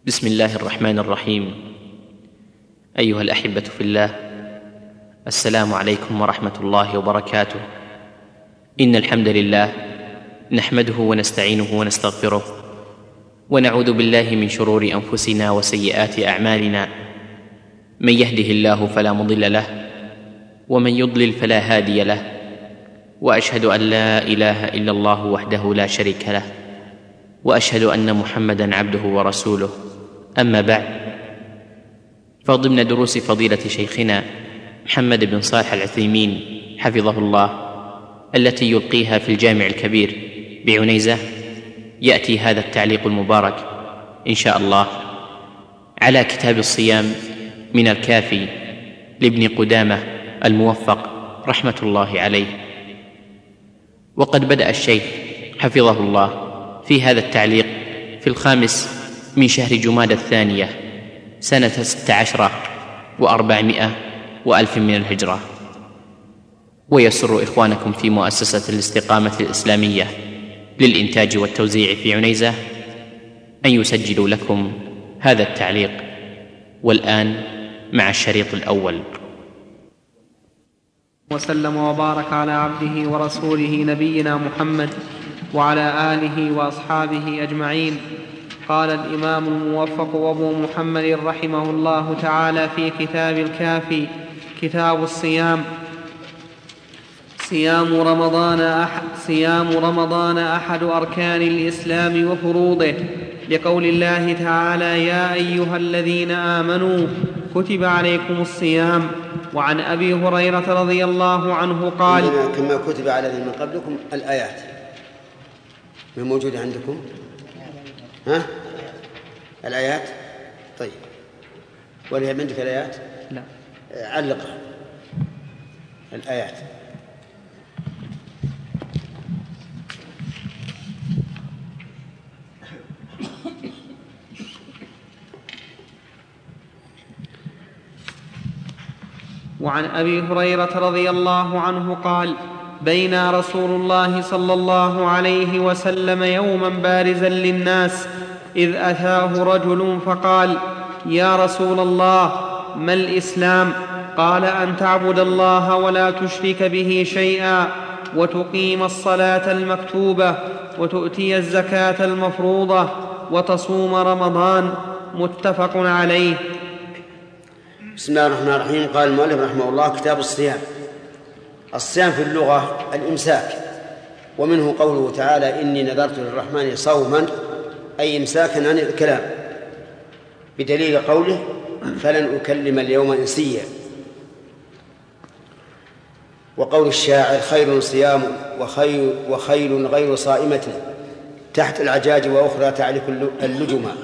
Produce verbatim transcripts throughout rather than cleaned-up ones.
بسم الله الرحمن الرحيم. أيها الأحبة في الله، السلام عليكم ورحمة الله وبركاته. إن الحمد لله نحمده ونستعينه ونستغفره، ونعوذ بالله من شرور أنفسنا وسيئات أعمالنا. من يهده الله فلا مضل له، ومن يضلل فلا هادي له، وأشهد أن لا إله إلا الله وحده لا شريك له، وأشهد أن محمدًا عبده ورسوله. أما بعد، فضمن دروس فضيلة شيخنا محمد بن صالح العثيمين حفظه الله التي يلقيها في الجامع الكبير بعنيزة، يأتي هذا التعليق المبارك إن شاء الله على كتاب الصيام من الكافي لابن قدامة الموفق رحمة الله عليه. وقد بدأ الشيخ حفظه الله في هذا التعليق في الخامس من شهر جمادى الثانية سنة ست عشرة وأربعمائة وألف من الهجرة. ويسر إخوانكم في مؤسسة الاستقامة الإسلامية للإنتاج والتوزيع في عنيزة أن يسجلوا لكم هذا التعليق. والآن مع الشريط الأول. وسلم وبارك على عبده ورسوله نبينا محمد وعلى آله وأصحابه أجمعين. قال الإمام الموفق أبو محمد رحمه الله تعالى في كتاب الكافي كتاب الصيام: صيام رمضان أحد, صيام رمضان أحد أركان الإسلام وفروضه، لقول الله تعالى: يا أيها الذين آمنوا كتب عليكم الصيام. وعن أبي هريرة رضي الله عنه قال: كما كتب على الذين من قبلكم الآيات من موجودة عندكم؟ ها؟ الآيات؟ طيب، ولا عندك الآيات؟ لا. علقها الآيات. وعن أبي هريرة رضي الله عنه قال: بين رسول الله صلى الله عليه وسلم يوما بارزا للناس إذ أتاه رجل فقال: يا رسول الله، ما الإسلام؟ قال: أن تعبد الله ولا تشرك به شيئا، وتقيم الصلاة المكتوبة، وتؤتي الزكاة المفروضة، وتصوم رمضان. متفق عليه. بسم الله الرحمن الرحيم. قال المؤلف رحمه الله: كتاب الصيام. الصيام في اللغة الإمساك، ومنه قوله تعالى: إني نذرت للرحمن صوما، أي إمساكا عن الكلام، بدليل قوله: فلن أكلم اليوم إنسيا. وقول الشاعر: خير صيام وخير, وخيل غير صائمة تحت العجاج وأخرى تعرف اللجما.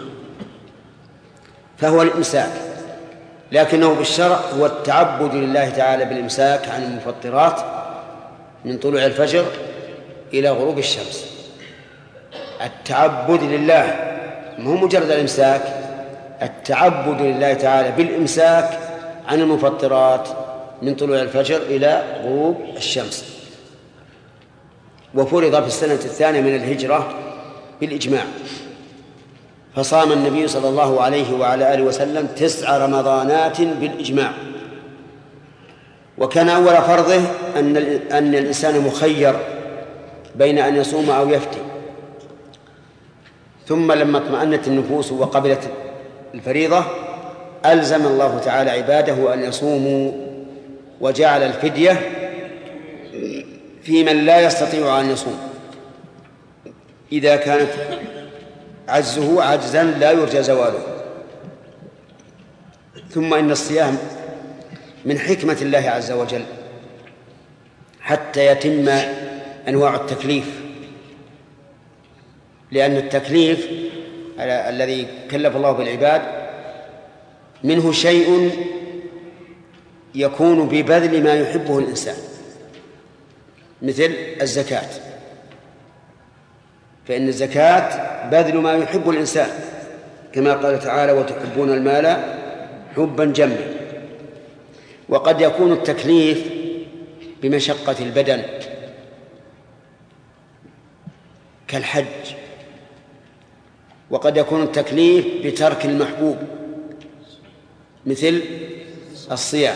فهو الإمساك، لكنه بالشرع هو التعبد لله تعالى بالإمساك عن المفطرات من طلوع الفجر إلى غروب الشمس. التعبد لله، مو مجرد الإمساك، التعبد لله تعالى بالإمساك عن المفطرات من طلوع الفجر إلى غروب الشمس. وفرض في السنة الثانية من الهجرة بالإجماع، فصام النبي صلى الله عليه وعلى آله وسلم تسع رمضانات بالإجماع. وكان أول فرضه أن أن الإنسان مخير بين أن يصوم أو يفتي، ثم لما اطمأنت النفوس وقبلت الفريضة ألزم الله تعالى عباده أن يصوموا، وجعل الفدية في من لا يستطيع أن يصوم إذا كانت عجزه عجزا لا يرجى زواله. ثم إن الصيام من حكمة الله عز وجل حتى يتم أنواع التكليف، لأن التكليف الذي كلف الله بالعباد منه شيء يكون ببذل ما يحبه الإنسان، مثل الزكاة، فإن الزكاة بذل ما يحب الإنسان، كما قال تعالى: وتحبون المال حبا جما. وقد يكون التكليف بمشقة البدن كالحج، وقد يكون التكليف بترك المحبوب مثل الصيام.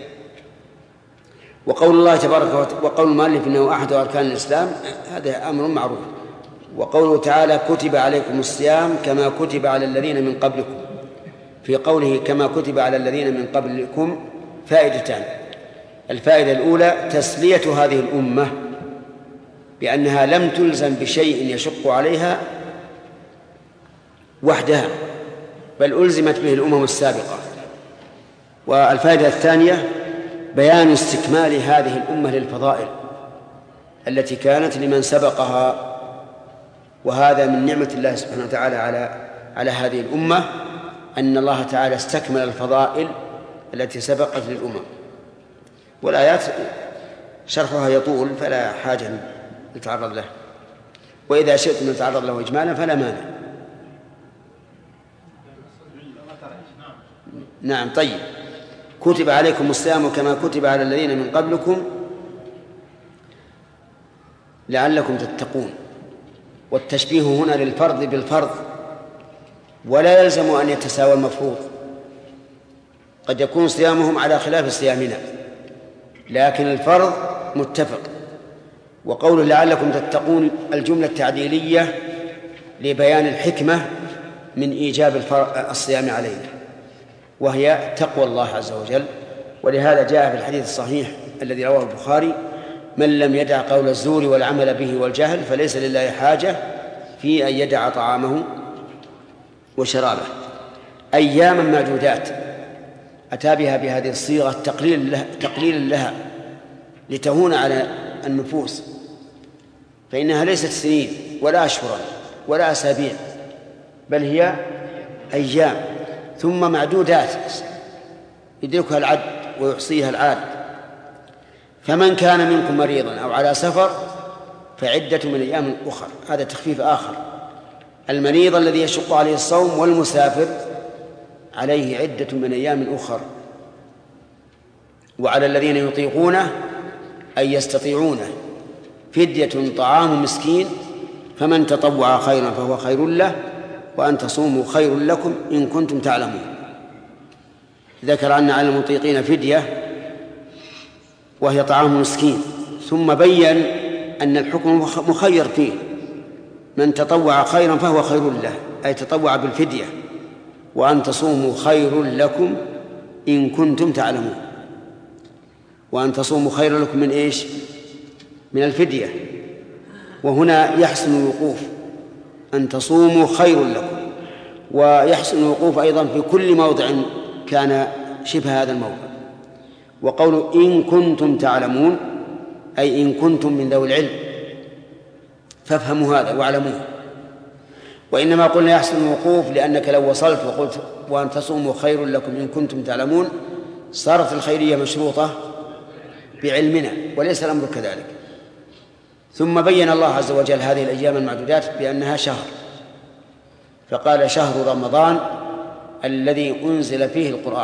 وقول الله تبارك وتعالى وقول المؤلف إنه أحد أركان الإسلام هذا أمر معروف. وقوله تعالى كتب عليكم الصيام كما كتب على الذين من قبلكم، في قوله كما كتب على الذين من قبلكم فائدتان. الفائدة الأولى تسلية هذه الأمة بأنها لم تلزم بشيء يشق عليها وحدها، بل ألزمت به الأمم السابقة. والفائدة الثانية بيان استكمال هذه الأمة للفضائل التي كانت لمن سبقها، وهذا من نعمة الله سبحانه وتعالى على على هذه الأمة، أن الله تعالى استكمل الفضائل التي سبقت للأمم. والآيات شرحها يطول فلا حاجة نتعرض له، وإذا شئتم نتعرض له إجمالا فلا مانع. نعم. طيب، كتب عليكم الصيام كما كتب على الذين من قبلكم لعلكم تتقون. والتشبيه هنا للفرض بالفرض، ولا يلزم أن يتساوى المفروض. قد يكون صيامهم على خلاف صيامنا، لكن الفرض متفق. وقوله لعلكم تتقون الجملة التعديلية لبيان الحكمة من إيجاب الصيام علينا، وهي تقوى الله عز وجل. ولهذا جاء في الحديث الصحيح الذي رواه البخاري: من لم يدع قول الزور والعمل به والجهل فليس لله حاجة في أن يدع طعامه وشرابه. أياما معدودات أتى بها بهذه الصيغة تقليل لها, تقليل لها لتهون على النفوس، فإنها ليست سنين ولا أشهرا ولا أسابيع، بل هي أيام ثم معدودات يدركها العد ويحصيها العاد. فمن كان منكم مريضا أو على سفر فعدة من أيام أخر. هذا تخفيف آخر. المريض الذي يشق عليه الصوم والمسافر عليه عدة من أيام أخر. وعلى الذين يطيقونه أي يستطيعونه فدية طعام مسكين، فمن تطوع خيرا فهو خير له، وأن تصوموا خير لكم إن كنتم تعلمون. ذكر أن على المطيقين فدية وهي طعام مسكين، ثم بين أن الحكم مخير فيه. من تطوع خيرا فهو خير له أي تطوع بالفدية، وأن تصوموا خير لكم إن كنتم تعلمون. وأن تصوموا خير لكم من إيش؟ من الفدية. وهنا يحسن الوقوف، أن تصوموا خير لكم، ويحسن الوقوف أيضا في كل موضع كان شبه هذا الموضع. وقول إن كنتم تعلمون أي إن كنتم من ذوي العلم، فافهموا هذا واعلموه. وإنما قلنا يحسن الوقوف لأنك لو وصلت وقلت وأن تصوموا خير لكم إن كنتم تعلمون صارت الخيرية مشروطة بعلمنا، وليس الأمر كذلك. ثم بين الله عز وجل هذه الأيام المعدودات بأنها شهر، فقال شهر رمضان الذي أنزل فيه القرآن.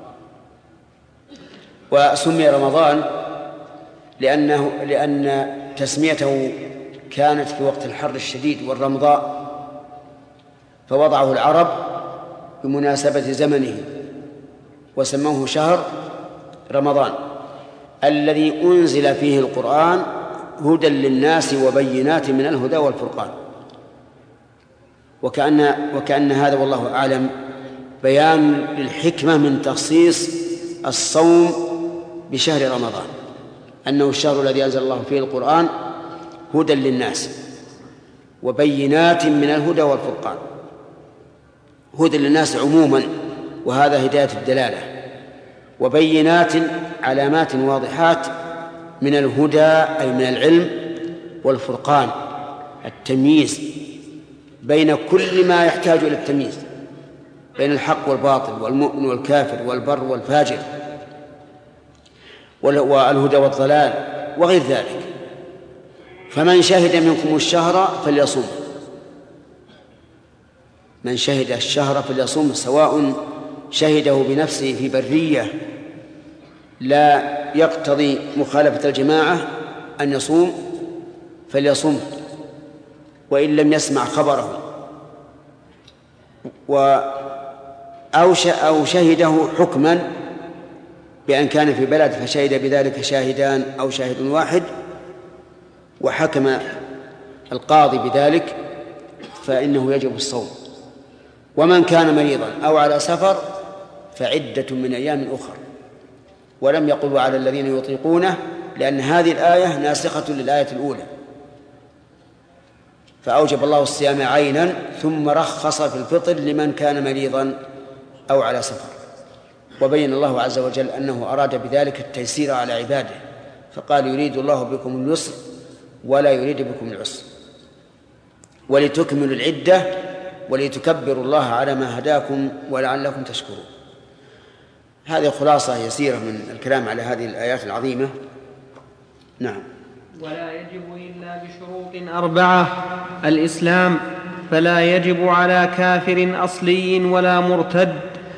وسمي رمضان لأنه لأن تسميته كانت في وقت الحر الشديد والرمضاء، فوضعه العرب بمناسبة زمنه وسموه شهر رمضان الذي أنزل فيه القرآن هدى للناس وبينات من الهدى والفرقان. وكأن, وكأن هذا والله أعلم بيان للحكمة من تخصيص الصوم بشهر رمضان، أنه الشهر الذي أنزل الله فيه القرآن هدى للناس وبينات من الهدى والفرقان. هدى للناس عموما، وهذا هداية الدلالة، وبينات علامات واضحات من الهدى أي من العلم، والفرقان التمييز بين كل ما يحتاج إلى التمييز، بين الحق والباطل والمؤمن والكافر والبر والفاجر، والهدى والضلال وغير ذلك. فمن شهد منكم الشهر فليصم، من شهد الشهر فليصم، سواء شهده بنفسه في برية لا يقتضي مخالفة الجماعة أن يصوم فليصم، وإن لم يسمع خبره و أو شهده حكما بأن كان في بلد فشهد بذلك شاهدان أو شاهد واحد وحكم القاضي بذلك فإنه يجب الصوم. ومن كان مريضا أو على سفر فعدة من أيام أخرى. ولم يقل على الذين يطيقونه لأن هذه الآية ناسخة للآية الأولى، فأوجب الله الصيام عينا ثم رخص في الفطر لمن كان مريضا أو على سفر. وبين الله عز وجل أنه أراد بذلك التيسير على عباده، فقال يريد الله بكم اليسر ولا يريد بكم العسر ولتكملوا العدة ولتكبروا الله على ما هداكم ولعلكم تشكرون. هذه خلاصة يسيرة من الكلام على هذه الآيات العظيمة. نعم. ولا يجب إلا بشروط أربعة: الإسلام فلا يجب على كافر أصلي ولا مرتد،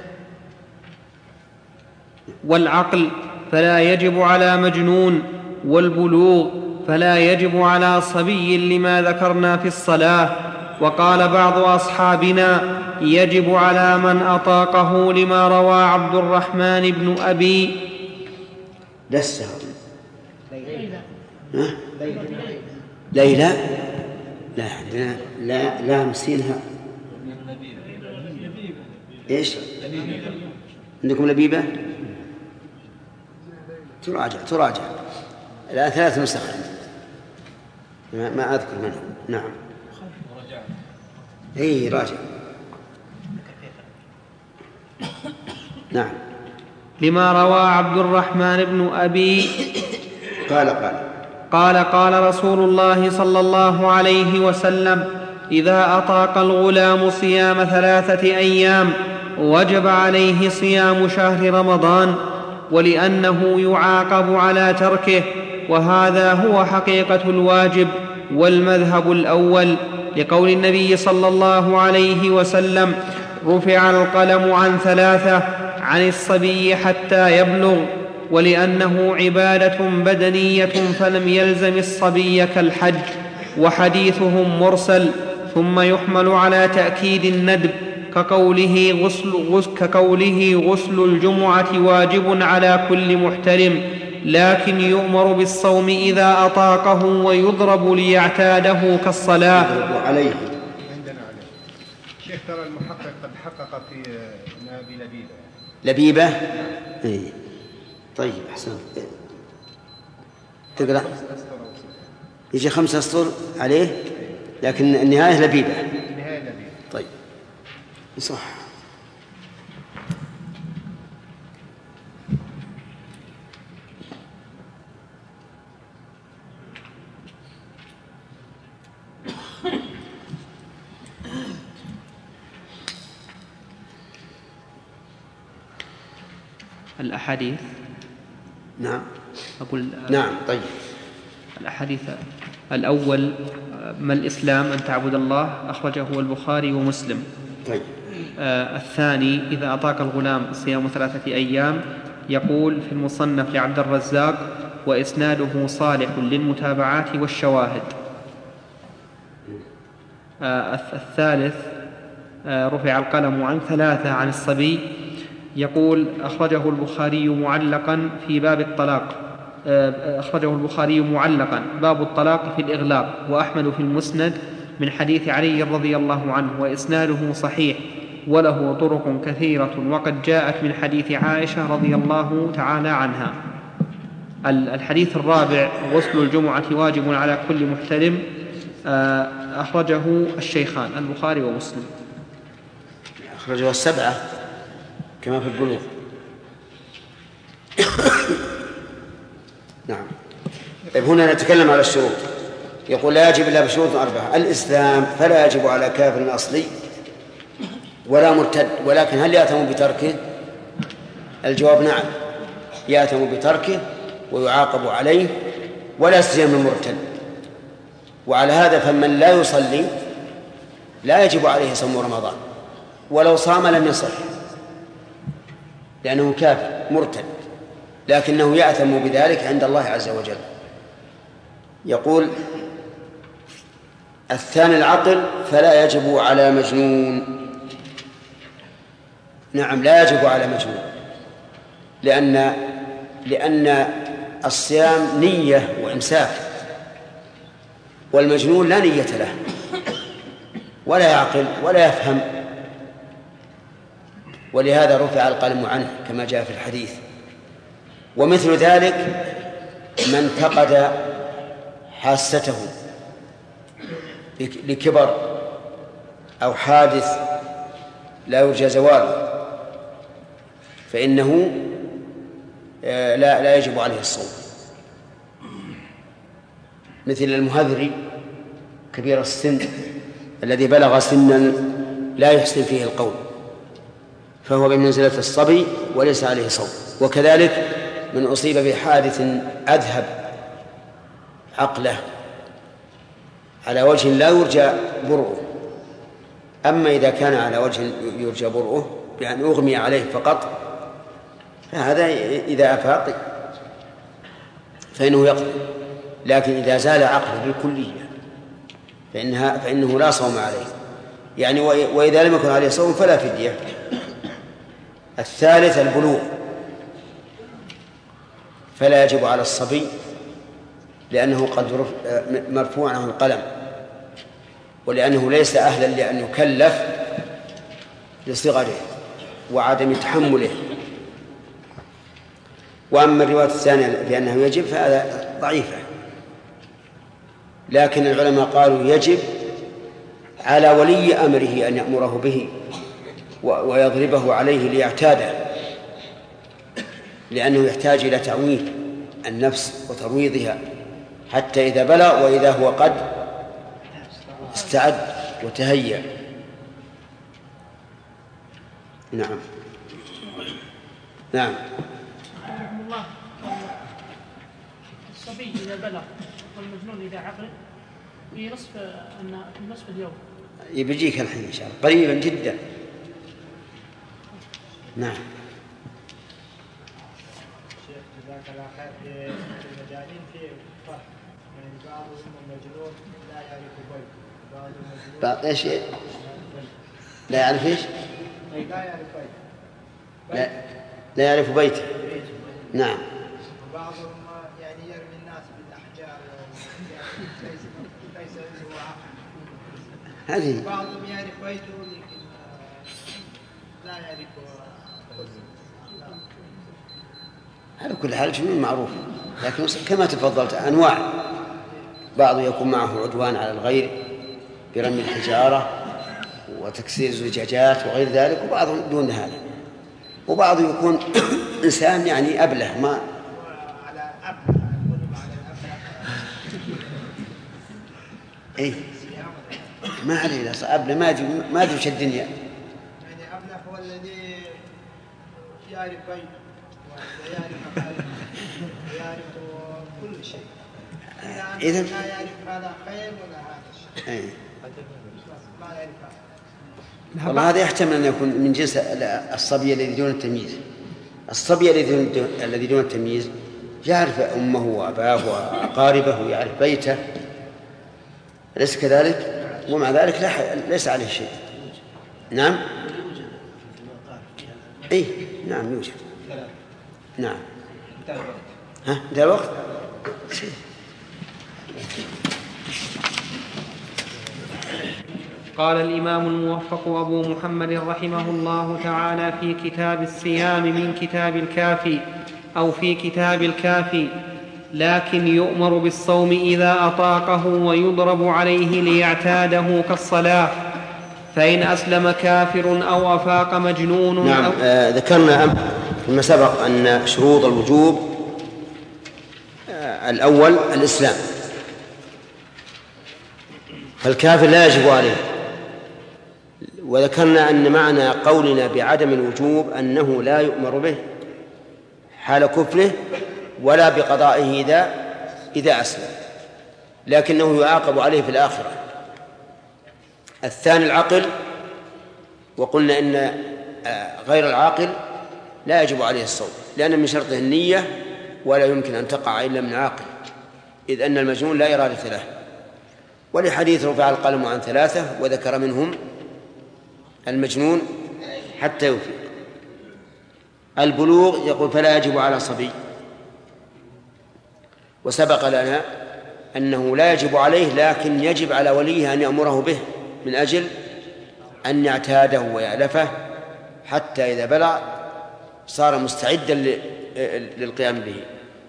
والعقل فلا يجب على مجنون، والبلوغ فلا يجب على صبي لما ذكرنا في الصلاة. وقال بعض أصحابنا يجب على من أطاقه لما روى عبد الرحمن بن أبي لسه ليلى لا لا لا لا مسينها ايش عندكم لبيبة؟ تراجع تراجع الآن ثلاث نسخ ما, ما أذكر منهم. نعم اي راجع. نعم. لما روى عبد الرحمن بن أبي قال قال قال قال رسول الله صلى الله عليه وسلم: إذا أطاق الغلام صيام ثلاثة أيام وجب عليه صيام شهر رمضان، ولأنه يعاقب على تركه، وهذا هو حقيقة الواجب والمذهب الأول، لقول النبي صلى الله عليه وسلم: رفع القلم عن ثلاثة، عن الصبي حتى يبلغ، ولأنه عبادة بدنية فلم يلزم الصبي كالحج، وحديثهم مرسل، ثم يحمل على تأكيد الندب كقوله غسل, غسل, كقوله غسل الجمعة واجب على كل محترم، لكن يؤمر بالصوم إذا أطاقه ويضرب ليعتاده كالصلاة. يضرب عليه. عندنا عليه شيخ ترى المحقق قد حقق في نبي لبيبة. لبيبة؟ إيه. طيب أحسن. تقرأ يجي خمسة أسطر عليه، لكن النهاية لبيبة. النهاية لبيبة. طيب صح. الأحاديث. نعم. أقول نعم. طيب الأحاديث الأول: ما الإسلام؟ أن تعبد الله، أخرجه البخاري ومسلم. طيب. آه الثاني: إذا أطاق الغلام صيام ثلاثة أيام، يقول في المصنف لعبد الرزاق: وإسناده صالح للمتابعات والشواهد. آه الثالث: آه رفع القلم عن ثلاثة، عن الصبي، يقول أخرجه البخاري معلقا في باب الطلاق، أخرجه البخاري معلقا باب الطلاق في الإغلاق، وأحمد في المسند من حديث علي رضي الله عنه، وإسناده صحيح وله طرق كثيرة، وقد جاءت من حديث عائشة رضي الله تعالى عنها. الحديث الرابع: غسل الجمعة واجب على كل محتلم، أخرجه الشيخان البخاري ومسلم. أخرجه السبعة كما في البلوغ. نعم. طيب هنا نتكلم على الشروط. يقول لا يجب إلا بشروط أربعة: الإسلام فلا يجب على كافر أصلي ولا مرتد، ولكن هل يأثم بتركه؟ الجواب نعم، يأثم بتركه ويعاقب عليه، ولا سيما المرتد. وعلى هذا فمن لا يصلي لا يجب عليه صوم رمضان، ولو صام لم يصح لأنه كافر مرتد، لكنه يأثم بذلك عند الله عز وجل. يقول الثاني: العقل فلا يجب على مجنون. نعم لا يجب على مجنون، لأن لأن الصيام نية وإمساك، والمجنون لا نية له ولا يعقل ولا يفهم، ولهذا رفع القلم عنه كما جاء في الحديث. ومثل ذلك من فقد حاسته لكبر أو حادث لا يرجى زواله فإنه لا لا يجب عليه الصوم، مثل المهذري كبير السن الذي بلغ سنا لا يحسن فيه القول، فهو بمنزلة الصبي وليس عليه صوم. وكذلك من أصيب بحادث أذهب عقله على وجه لا يرجى برؤه، أما إذا كان على وجه يرجى برؤه بأن أغمي عليه فقط فهذا إذا أفاق فإنه يقضي، لكن إذا زال عقله بالكلية فإنها فإنه لا صوم عليه، يعني وإذا لم يكن عليه صوم فلا فدية. الثالث البلوغ، فلا يجب على الصبي لأنه قد مرفوع عنه القلم، ولأنه ليس أهلا لأن يكلف لصغره وعدم تحمله. وأما الرواية الثانية بأنه يجب فهذا ضعيفة، لكن العلماء قالوا يجب على ولي أمره أن يأمره به ويضربه عليه ليعتاده، لأنه يحتاج إلى تعويض النفس وترويضها حتى إذا بلغ وإذا هو قد استعد وتهيأ. نعم نعم. الله الصبي إذا بلغ والمجنون إذا عقل في نصف أن في نصف اليوم يبيجيك الحين إن شاء الله قريبا جدا. نعم. شيخ جزاك الله خير. في المجانين في فرق يعني بعضهم مجنون لا يعرف بيت، بعضهم مجنون بعض ايش لا يعرف ايش؟ لا يعرف بيت. لا لا يعرف بيته. نعم. وبعضهم يعني يرمي الناس بالاحجار ليس ليس عنده عقل. هذه بعضهم يعرف بيته لكن لا يعرف. على كل حال جنون معروف، لكن كما تفضلت أنواع، بعض يكون معه عدوان على الغير برمي الحجارة وتكسير الزجاجات وغير ذلك، وبعض دون هذا، وبعض يكون إنسان يعني أبله ما على أبله على الأبله إيه ما عليه لا أبله ما أدري ما أدري وش الدنيا. يعني أبله هو الذي يعرف بيته ويعرف أفعاله ويعرف كل شيء، إذا لا يعرف هذا خير ولا هذا الشيء. إيه. ما يعرف هذا. والله هذا يحتمل أن يكون من جنس الصبي الذي دون التمييز. الصبي الذي دون التمييز يعرف أمه وأباه وأقاربه ويعرف بيته، أليس كذلك؟ ومع ذلك لا ليس عليه شيء. نعم. إيه نعم يوجد. نعم. ها انتهى الوقت. قال الإمام الموفق أبو محمد رحمه الله تعالى في كتاب الصيام من كتاب الكافي أو في كتاب الكافي: لكن يؤمر بالصوم إذا أطاقه ويضرب عليه ليعتاده كالصلاة، فإن أسلم كافر أو أفاق مجنون. نعم. أو آه ذكرنا فيما سبق أن شروط الوجوب آه الأول الإسلام، فالكافر لا يجب عليه. وذكرنا أن معنى قولنا بعدم الوجوب أنه لا يؤمر به حال كفره ولا بقضائه إذا إذا أسلم، لكنه يعاقب عليه في الآخرة. الثاني العقل، وقلنا إن غير العاقل لا يجب عليه الصوم، لأن من شرطه النية ولا يمكن أن تقع إلا من عاقل، إذ أن المجنون لا إرادة له. ولحديث رفع القلم عن ثلاثة وذكر منهم المجنون حتى يفيق. البلوغ يقول فلا يجب على صبي، وسبق لنا أنه لا يجب عليه لكن يجب على وليه أن يأمره به من أجل أن يعتاده ويألفه حتى إذا بلغ صار مستعدا للقيام به.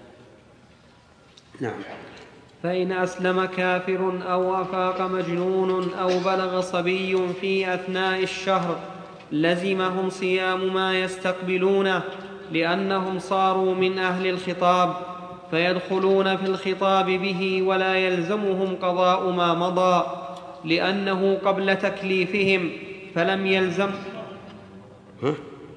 نعم. فإن أسلم كافر أو أفاق مجنون أو بلغ صبي في أثناء الشهر لزمهم صيام ما يستقبلونه، لأنهم صاروا من أهل الخطاب فيدخلون في الخطاب به، ولا يلزمهم قضاء ما مضى لأنه قبل تكليفهم، فلم يلزم ها؟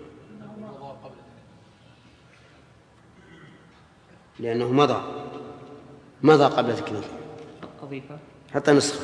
لأنه مضى مضى قبل تكليفه. أضيفه حتى نسخة.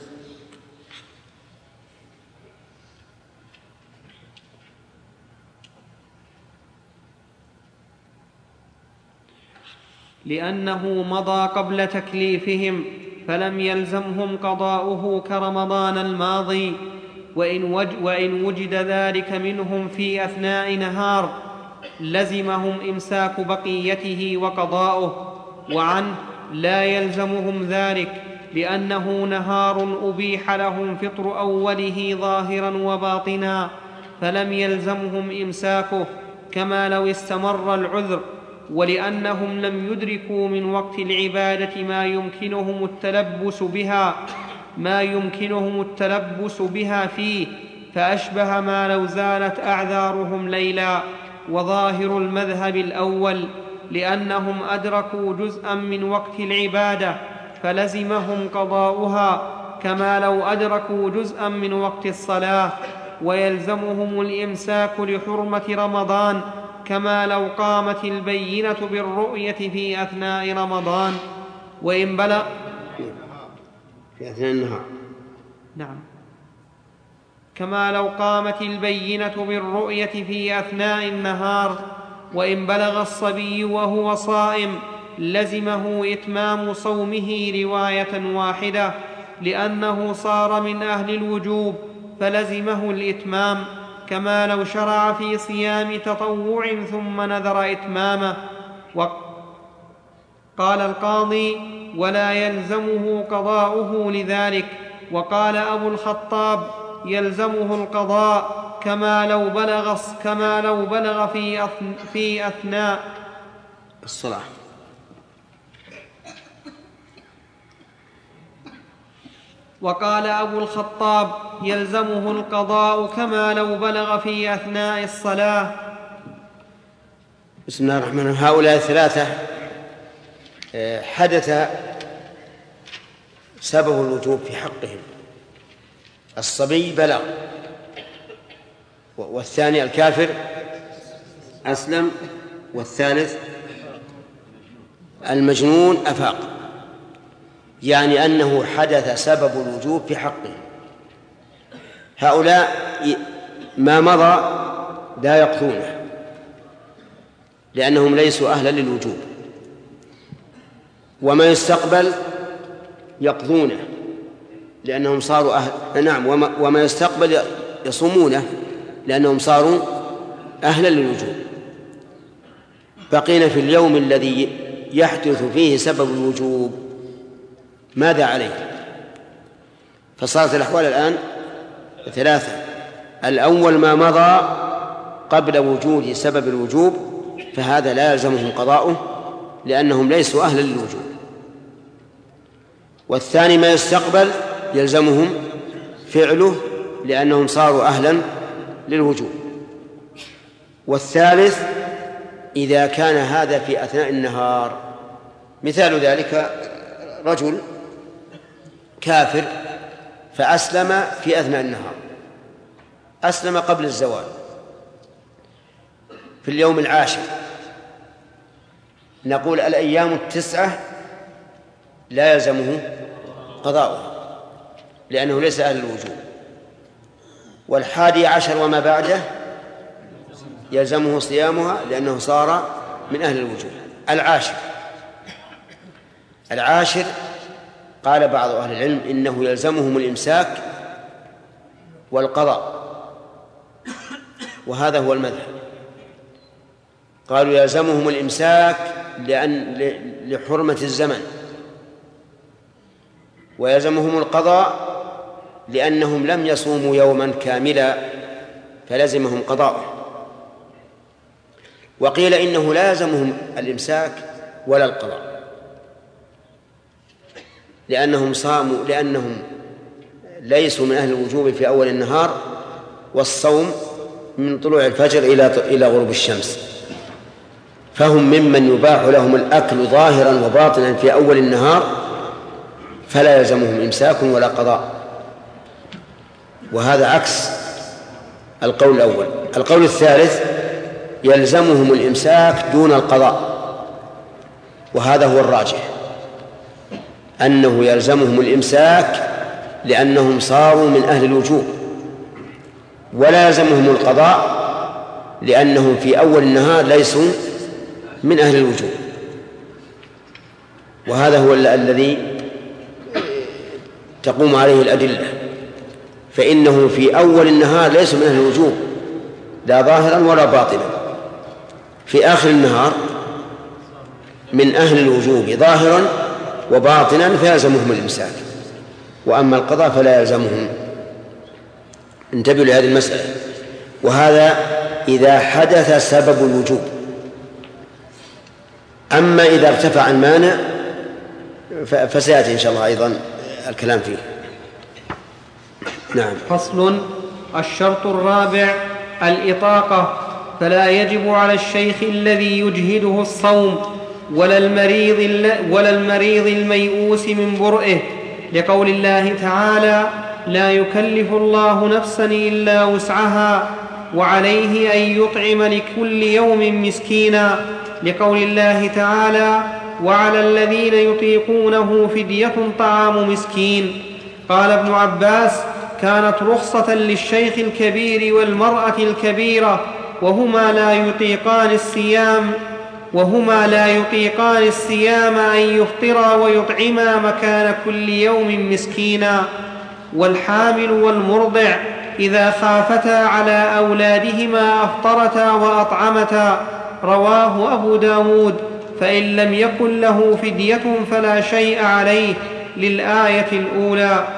لأنه مضى قبل تكليفهم، فلم يلزمهم قضاؤه كرمضان الماضي، وإن, وج وإن وجد ذلك منهم في أثناء نهار لزمهم إمساك بقيته وقضاؤه، وعنه لا يلزمهم ذلك لأنه نهار أبيح لهم فطر أوله ظاهرا وباطنا، فلم يلزمهم إمساكه كما لو استمر العذر، ولأنهم لم يدركوا من وقت العبادة ما يمكنهم التلبس بها ما يمكنهم التلبس بها فيه، فأشبه ما لو زالت أعذارهم ليلا. وظاهر المذهب الأول لأنهم أدركوا جزءا من وقت العبادة فلزمهم قضاؤها كما لو أدركوا جزءا من وقت الصلاة، ويلزمهم الإمساك لحرمة رمضان كما لو قامت البينة بالرؤية في أثناء رمضان. وإن بلغ في أثناء النهار نعم كما لو قامت البينة بالرؤية في أثناء النهار. وإن بلغ الصبي وهو صائم لزمه إتمام صومه رواية واحدة، لأنه صار من أهل الوجوب فلزمه الإتمام، كما لو شرع في صيام تطوع ثم نذر إتمامه. وقال القاضي ولا يلزمه قضاؤه لذلك. وقال أبو الخطاب يلزمه القضاء كما لو بلغ, كما لو بلغ في, أثن في أثناء الصلاة. وقال أبو الخطاب يلزمه القضاء كما لو بلغ في أثناء الصلاة. بسم الله الرحمن الرحيم. هؤلاء الثلاثة حدث سبب الوجوب في حقهم. الصبي بلغ، والثاني الكافر أسلم، والثالث المجنون أفاق، يعني أنه حدث سبب الوجوب في حقه. هؤلاء ما مضى لا يقضونه لأنهم ليسوا أهلا للوجوب، وما يستقبل يقضونه لأنهم صاروا أهل نعم وما, وما يستقبل يصومونه لأنهم صاروا أهلا للوجوب. بقينا في اليوم الذي يحدث فيه سبب الوجوب ماذا عليه؟ فصارت الأحوال الآن ثلاثة. الأول ما مضى قبل وجود سبب الوجوب فهذا لا يلزمهم قضاؤه لأنهم ليسوا أهلا للوجوب. والثاني ما يستقبل يلزمهم فعله لأنهم صاروا أهلا للوجوب. والثالث إذا كان هذا في أثناء النهار، مثال ذلك رجل كافر فأسلم في أثناء النهار، أسلم قبل الزوال في اليوم العاشر، نقول الأيام التسعة لا يلزمه قضاؤه لأنه ليس أهل الوجوب، والحادي عشر وما بعده يلزمه صيامها لأنه صار من أهل الوجوب. العاشر العاشر قال بعض أهل العلم إنه يلزمهم الإمساك والقضاء، وهذا هو المذهب. قالوا يلزمهم الإمساك لأن لحرمة الزمن، ويلزمهم القضاء لأنهم لم يصوموا يوما كاملا فلزمهم قضاءه. وقيل إنه لا يلزمهم الإمساك ولا القضاء لأنهم صاموا لأنهم ليسوا من أهل الوجوب في أول النهار، والصوم من طلوع الفجر إلى إلى غروب الشمس، فهم ممن يباح لهم الأكل ظاهرا وباطنا في أول النهار فلا يلزمهم إمساك ولا قضاء. وهذا عكس القول الأول. القول الثالث يلزمهم الإمساك دون القضاء، وهذا هو الراجح، أنه يلزمهم الإمساك لأنهم صاروا من أهل الوجوب، ولا يلزمهم القضاء لأنهم في أول النهار ليسوا من أهل الوجوب. وهذا هو الذي تقوم عليه الأدلة، فإنه في أول النهار ليسوا من أهل الوجوب لا ظاهرا ولا باطنا، في آخر النهار من أهل الوجوب ظاهرا وباطنا فيلزمهم الإمساك، وأما القضاء فلا يلزمهم. انتبهوا لهذه المسألة. وهذا إذا حدث سبب الوجوب. أما إذا ارتفع المانع فسيأتي إن شاء الله أيضا الكلام فيه. نعم. فصل. الشرط الرابع الإطاقة، فلا يجب على الشيخ الذي يجهده الصوم ولا المريض, ولا المريض الميؤوس من برئه، لقول الله تعالى: لا يكلف الله نفسا إلا وسعها، وعليه أن يطعم لكل يوم مسكينا، لقول الله تعالى: وعلى الذين يطيقونه فدية طعام مسكين. قال ابن عباس: كانت رخصة للشيخ الكبير والمرأة الكبيرة وهما لا يطيقان الصيام وهما لا يطيقان الصيام أن يفطرا ويطعما مكان كل يوم مسكينا، والحامل والمرضع إذا خافتا على أولادهما أفطرتا وأطعمتا. رواه أبو داود. فإن لم يكن له فدية فلا شيء عليه، للآية الأولى.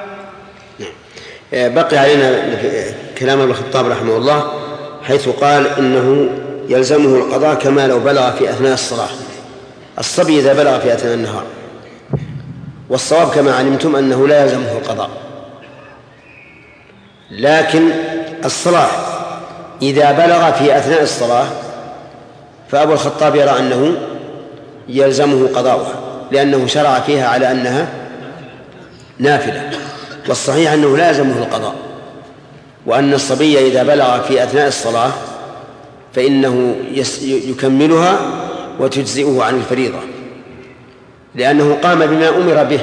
بقي علينا كلام ابن الخطاب رحمه الله حيث قال إنه يلزمه القضاء كما لو بلغ في أثناء الصلاة. الصبي إذا بلغ في أثناء النهار، والصواب كما علمتم أنه لا يلزمه القضاء. لكن الصلاة إذا بلغ في أثناء الصلاة فأبو الخطاب يرى أنه يلزمه قضاؤها، لأنه شرع فيها على أنها نافلة، والصحيح أنه لا يلزمه القضاء، وأن الصبي إذا بلغ في أثناء الصلاة فإنه يكملها وتجزئه عن الفريضة، لأنه قام بما أمر به،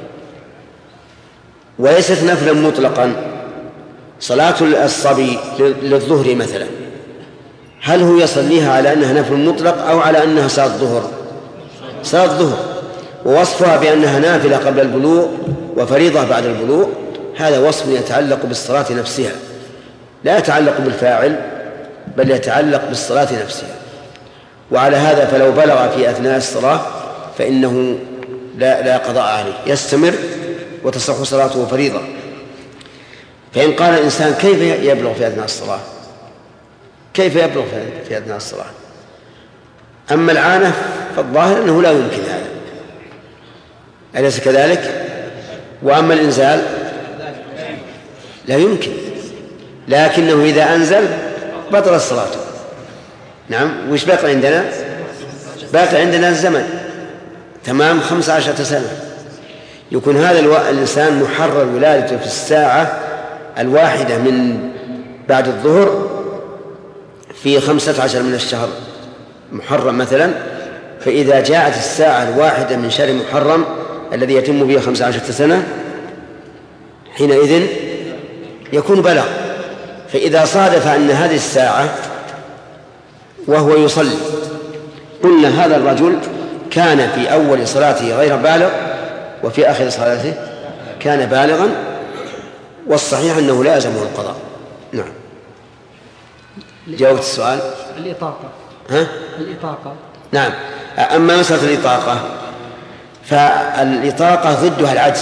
وليست نفلا مطلقا. صلاة الصبي للظهر مثلا، هل هو يصليها على أنها نفل مطلق أو على أنها صلاة الظهر؟ صلاة الظهر، ووصفها بأنها نافلة قبل البلوغ وفريضة بعد البلوغ، هذا وصف يتعلق بالصلاة نفسها، لا يتعلق بالفاعل بل يتعلق بالصلاة نفسها. وعلى هذا فلو بلغ في أثناء الصلاة فإنه لا, لا قضاء عليه، يستمر وتصح صلاته فريضة. فإن قال الإنسان: كيف يبلغ في أثناء الصلاة؟ كيف يبلغ في أثناء الصلاة؟ أما العانة فالظاهر أنه لا يمكن هذا، أليس كذلك؟ وأما الإنزال لا يمكن، لكنه إذا أنزل بطل الصلاة. نعم. وش بقى عندنا؟ بقى عندنا الزمن تمام خمس عشرة سنة، يكون هذا الإنسان محرر ولادته في الساعة الواحدة من بعد الظهر في خمسة عشر من الشهر محرم مثلا، فإذا جاءت الساعة الواحدة من شهر محرم الذي يتم به خمس عشرة سنة حينئذ يكون بلغ. فإذا صادف أن هذه الساعة وهو يصلي قلنا هذا الرجل كان في أول صلاته غير بالغ وفي آخر صلاته كان بالغا، والصحيح أنه لا يلزمه القضاء. نعم. جاوبت السؤال. الإطاقة ها؟ الإطاقة. نعم. أما مسألة الإطاقة فالإطاقة ضدها العجز،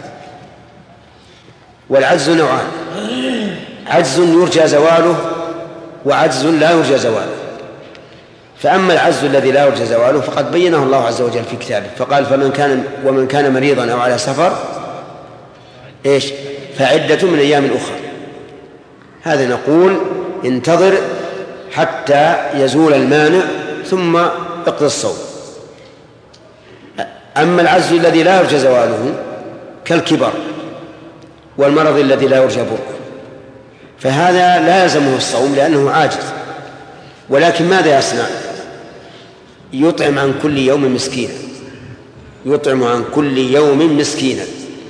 والعجز نوعان: عجز يرجى زواله وعجز لا يرجى زواله. فأما العجز الذي لا يرجى زواله فقد بينه الله عز وجل في كتابه، فقال: فمن كان ومن كان مريضا أو على سفر إيش فعدة من أيام أخرى. هذا نقول انتظر حتى يزول المانع ثم اقضي الصوم. أما العجز الذي لا يرجى زواله كالكبر والمرض الذي لا يرجى برؤه فهذا لا يلزمه الصوم لأنه عاجز، ولكن ماذا يصنع؟ يطعم عن كل يوم مسكينا، يطعم عن كل يوم مسكينا،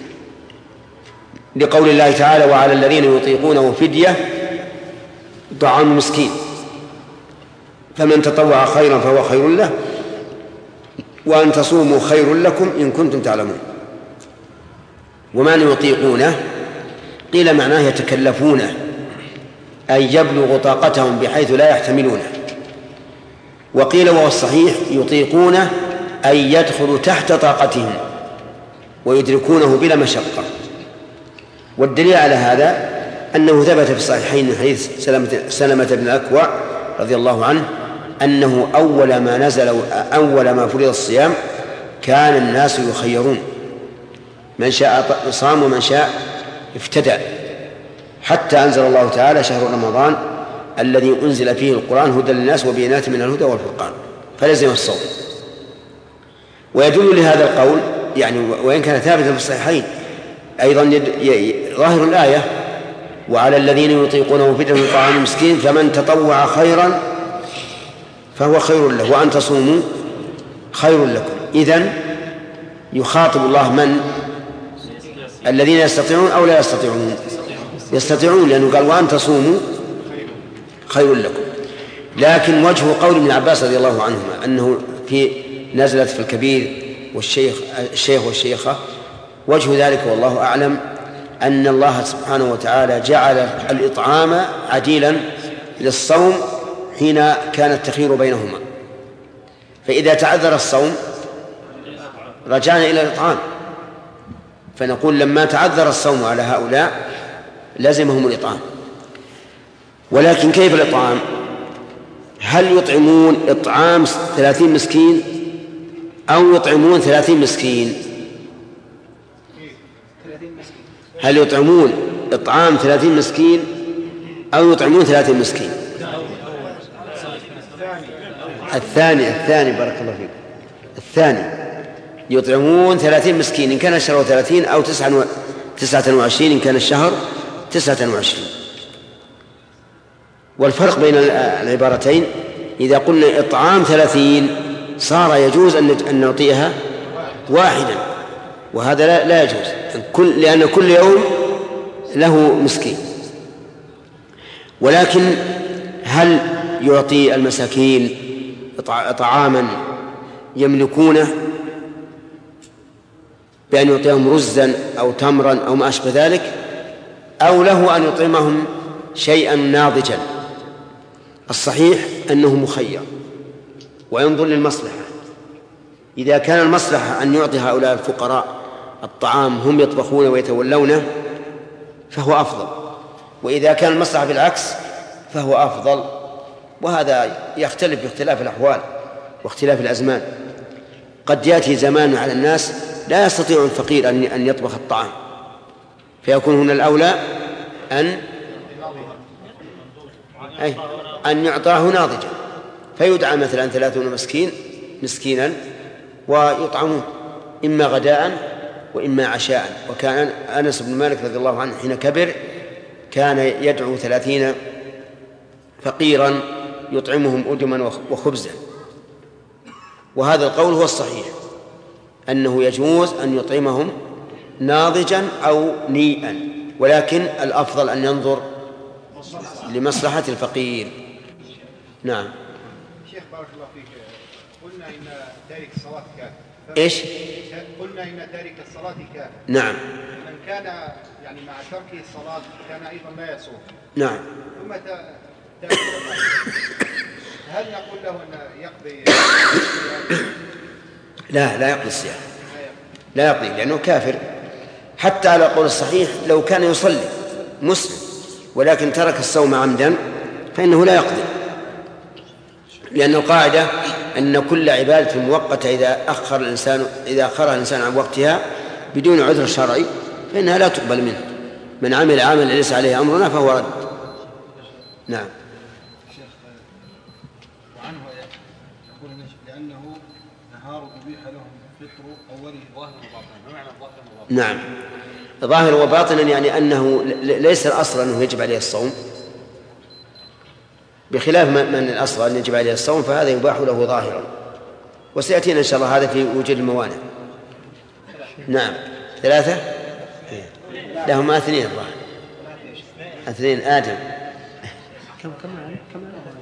لقول الله تعالى: وعلى الذين يطيقونه فدية طعام مسكين، فمن تطوع خيرا فهو خير له، وأن تصوموا خير لكم إن كنتم تعلمون. ومن يطيقونه قيل معناه يتكلفونه، أي يبلغ طاقتهم بحيث لا يحتملونه. وقيل وهو الصحيح يطيقونه أي يدخل تحت طاقتهم ويدركونه بلا مشقة. والدليل على هذا أنه ثبت في الصحيحين من حديث سلمة بن الأكوع رضي الله عنه أنه أول ما نزل أول ما فرض الصيام كان الناس يخيرون، من شاء صام ومن شاء افتدى، حتى أنزل الله تعالى: شهر رمضان الذي أنزل فيه القرآن هدى للناس وبينات من الهدى والفرقان، فلزم الصوم. ويدل لهذا القول يعني وإن كان ثابتا في الصحيحين أيضا ظاهر الآية: وعلى الذين يطيقونه فدية طعام مسكين فمن تطوع خيرا فهو خير له وأن تصوموا خير لكم. إذن يخاطب الله من؟ الذين يستطيعون أو لا يستطيعون؟ يستطيعون، لأنه قال: وأن تصوموا خير لكم. لكن وجه قول ابن عباس رضي الله عنهما أنه في نزلت في الكبير والشيخ الشيخ والشيخة، وجه ذلك والله أعلم أن الله سبحانه وتعالى جعل الإطعام عديلا للصوم حين كان التخيير بينهما، فإذا تعذر الصوم رجعنا إلى الإطعام، فنقول لما تعذر الصوم على هؤلاء لازمهم الإطعام. ولكن كيف الإطعام؟ هل يطعمون إطعام ثلاثين مسكين أو يطعمون ثلاثين مسكين؟ هل يطعمون إطعام ثلاثين مسكين أو يطعمون ثلاثين مسكين؟ الثاني الثاني بارك الله فيكم، الثاني يطعمون ثلاثين مسكين إن كان الشهر ثلاثين أو تسعة وعشرين إن كان الشهر تسعة وعشرين. والفرق بين العبارتين إذا قلنا إطعام ثلاثين صار يجوز أن نعطيها واحدا، وهذا لا, لا يجوز كل لأن كل يوم له مسكين. ولكن هل يعطي المساكين طعاما يملكونه بأن يعطيهم رزا أو تمرا أو ما أشبه ذلك، أو له أن يطعمهم شيئا ناضجا؟ الصحيح أنه مخير وينظر للمصلحة. إذا كان المصلحة أن يعطي هؤلاء الفقراء الطعام هم يطبخون ويتولونه فهو أفضل، وإذا كان المصلحة بالعكس فهو أفضل. وهذا يختلف باختلاف الأحوال واختلاف الأزمان. قد يأتي زمان على الناس لا يستطيع الفقير أن يطبخ الطعام، فيكون هنا الأولى أن أي أن يعطاه ناضجا، فيدعى مثلا ثلاثون مسكين مسكينا ويطعمون إما غداء وإما عشاء. وكان أنس بن مالك رضي الله عنه حين كبر كان يدعو ثلاثين فقيرا يطعمهم أدما وخبزا. وهذا القول هو الصحيح أنه يجوز أن يطعمهم ناضجا أو نيئا، ولكن الأفضل أن ينظر لمصلحة الفقير. نعم. شيخ بارك الله فيك، قلنا إن تارك الصلاة كافر. إيش؟ قلنا إن تارك الصلاة كافر. نعم. من كان يعني مع تركه الصلاة كان أيضا لا يصوم. نعم. ثم تارك هل نقول له أن يقضي؟ لا لا يقضي الصيام، لا يقضي لأنه كافر. حتى على قول الصحيح لو كان يصلي مسلم ولكن ترك الصوم عمدا فإنه لا يقضي، لأن القاعدة أن كل عبادة مؤقتة إذا أخر الإنسان إذا أخرها الإنسان عن وقتها بدون عذر شرعي فإنها لا تقبل منه. من عمل عملا ليس عليه أمرنا فهو رد. نعم. وعنه يقول لأنه نهار أبيح لهم الفطر أوله ظاهر وباطن. ما معنى ظاهر وباطن؟ نعم، ظاهر وباطنا يعني أنه ليس الأصل أنه يجب عليه الصوم، بخلاف من الأصل أن يجب عليه الصوم فهذا يباح له ظاهرا، وسيأتينا إن شاء الله هذا في وجود الموانع. نعم. ثلاثة لهما اثنين الله اثنين آدم كم كم كم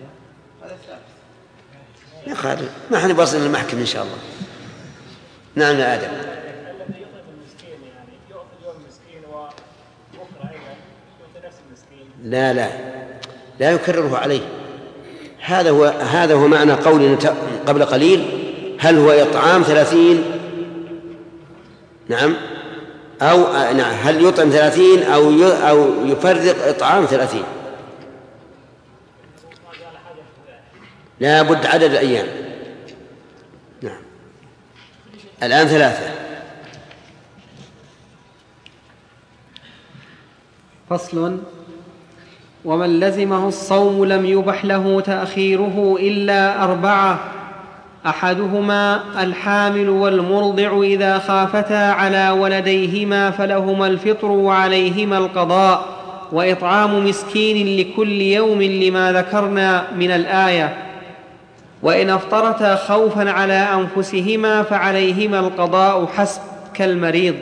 يا خالد ما حن بوصل للمحكم إن شاء الله. نعم يا آدم. الذي يطعم المسكين يعني يأخذ يوم المسكين وبكرة أيضا يأخذ نفس المسكين. لا لا لا يكرره عليه. هذا هو هذا هو معنى قولنا قبل قليل هل هو إطعام ثلاثين نعم أو نعم هل يطعم ثلاثين أو أو يفرق إطعام ثلاثين. لا بد عدد الأيام. نعم. الآن ثلاثة. فصل. ومن لزمه الصوم لم يبح له تأخيره إلا أربعة: أحدهما الحامل والمرضع إذا خافتا على ولديهما فلهما الفطر وعليهما القضاء، وإطعام مسكين لكل يوم لما ذكرنا من الآية. وإن أفطرتا خوفا على أنفسهما فعليهما القضاء حسب كالمريض.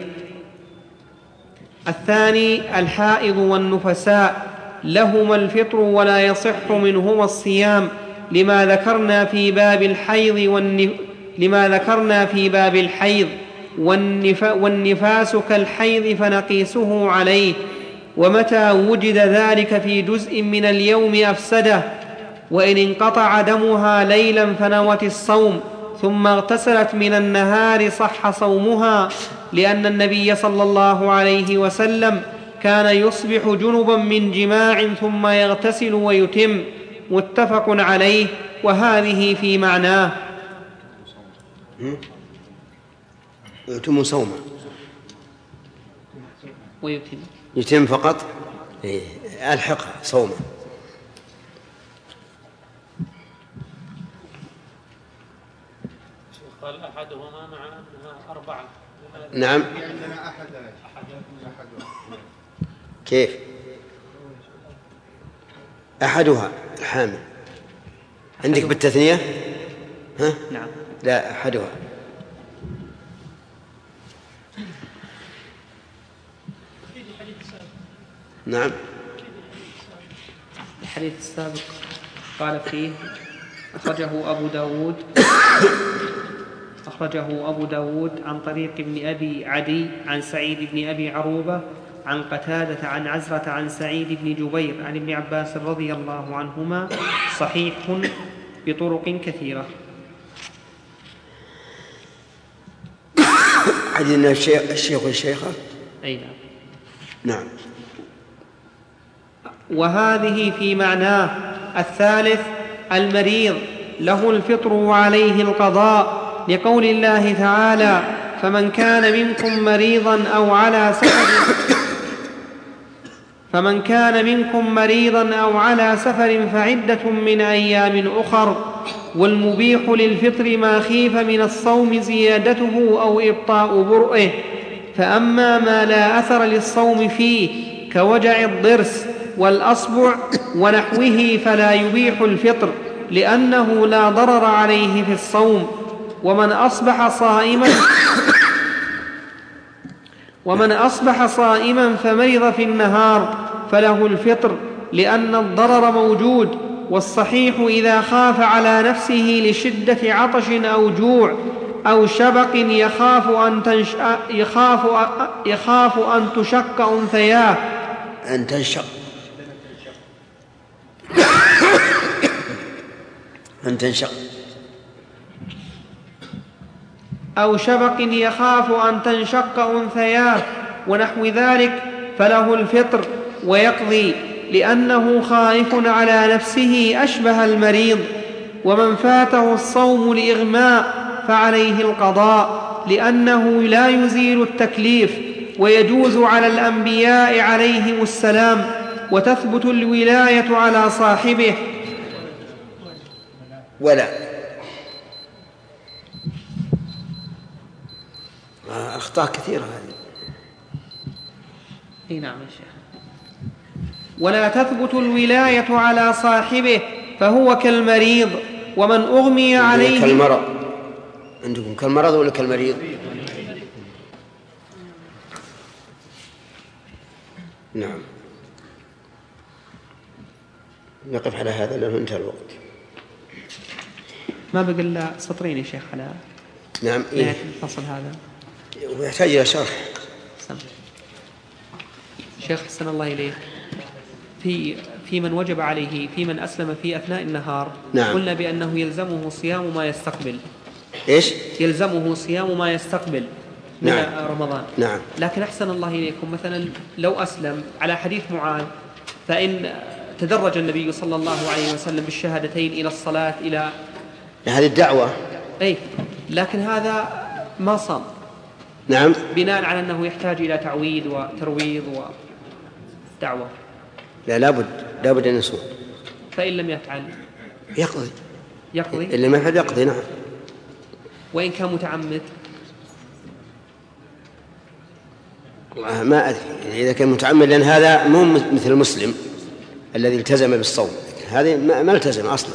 الثاني الحائض والنفساء لهما الفطر ولا يصح منهما الصيام لما ذكرنا في باب الحيض والنف... لما ذكرنا في باب الحيض والنف... والنفاس كالحيض فنقيسه عليه، ومتى وجد ذلك في جزء من اليوم أفسده. وإن انقطع دمها ليلا فنوت الصوم ثم اغتسلت من النهار صح صومها، لأن النبي صلى الله عليه وسلم كان يصبح جنبا من جماع ثم يغتسل ويتم. متفق عليه. وهذه في معناه. يتم صومه ويتم يتم فقط إيه. ألحق صومه. قال أحدهما مع أنها أربعة. نعم. كيف؟ أحدها الحامل عندك بالتثنية؟ ها؟ نعم. لا أحدها. نعم. الحديث السابق قال فيه أخرجه أبو داود أخرجه أبو داود عن طريق ابن أبي عدي عن سعيد بن أبي عروبة عن قتادة عن عزرة عن سعيد بن جبير عن ابن عباس رضي الله عنهما صحيح بطرق كثيرة. عندنا الشيخ والشيخة. أي نعم. نعم. وهذه في معناه. الثالث المريض له الفطر وعليه القضاء، لقول الله تعالى: فمن كان منكم مريضا أو على سفر فمن كان منكم مريضا أو على سفر فعدة من أيام أخر. والمبيح للفطر ما خيف من الصوم زيادته أو إبطاء برئه. فأما ما لا أثر للصوم فيه كوجع الضرس والأصبع ونحوه فلا يبيح الفطر، لأنه لا ضرر عليه في الصوم. ومن أصبح صائما ومن أصبح صائما فمرض في النهار فله الفطر، لأن الضرر موجود. والصحيح إذا خاف على نفسه لشدة عطش أو جوع أو شبق يخاف أن, تنش... يخاف... يخاف أن تشق أنثياه أن تنشق أن تنشق أو شبق يخاف أن تنشق أنثياه ونحو ذلك فله الفطر ويقضي، لأنه خائف على نفسه أشبه المريض. ومن فاته الصوم لإغماء فعليه القضاء، لأنه لا يزيل التكليف، ويجوز على الأنبياء عليهم السلام، وتثبت الولاية على صاحبه. ولا أخطاء كثيرة هذه. اي نعم يا شيخ. ولا تثبت الولاية على صاحبه فهو كالمريض، ومن أغمي عليه كالمرض. عندكم كالمرض ولا كالمريض؟ نعم. نقف على هذا لأنه انتهى الوقت. ما بقى إلا سطرين يا شيخ على نعم. نهاية الفصل هذا، ويحتاج إلى شرح. شيخ حسن الله إليك، في في من وجب عليه في من أسلم في أثناء النهار. نعم. قلنا بأنه يلزمه صيام ما يستقبل. إيش؟ يلزمه صيام ما يستقبل من نعم. رمضان. نعم. لكن أحسن الله إليكم، مثلا لو أسلم على حديث معاذ، فإن تدرج النبي صلى الله عليه وسلم بالشهادتين إلى الصلاة إلى هذه الدعوة. أي، لكن هذا ما صام. نعم. بناء على أنه يحتاج إلى تعويض وترويض ودعوة. لا، لابد لابد أن يصوم. فإن لم يفعل يقضي. يقضي اللي ما يفعل يقضي. نعم. وإن كان متعمد ما أدري إذا كان متعمد، لأن هذا مو مثل المسلم الذي التزم بالصوم، هذه ما التزم أصلا.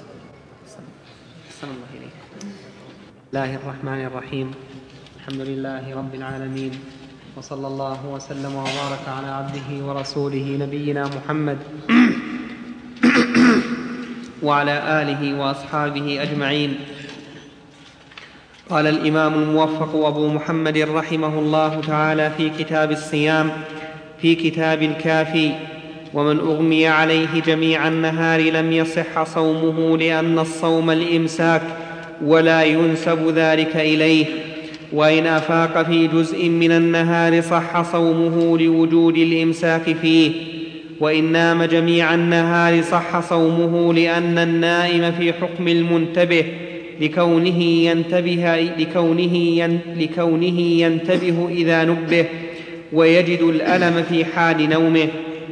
بسم الله الرحمن الرحيم. الحمد لله رب العالمين، وصلى الله وسلم وبارك على عبده ورسوله نبينا محمد وعلى آله وأصحابه أجمعين. قال الإمام الموفق أبو محمد رحمه الله تعالى في كتاب الصيام في كتاب الكافي: ومن أغمي عليه جميع النهار لم يصح صومه، لأن الصوم الإمساك ولا ينسب ذلك إليه، وإن أفاق في جزء من النهار صح صومه لوجود الإمساك فيه، وإن نام جميع النهار صح صومه، لأن النائم في حكم المنتبه لكونه ينتبه, لكونه ين لكونه ينتبه إذا نبه، ويجد الألم في حال نومه.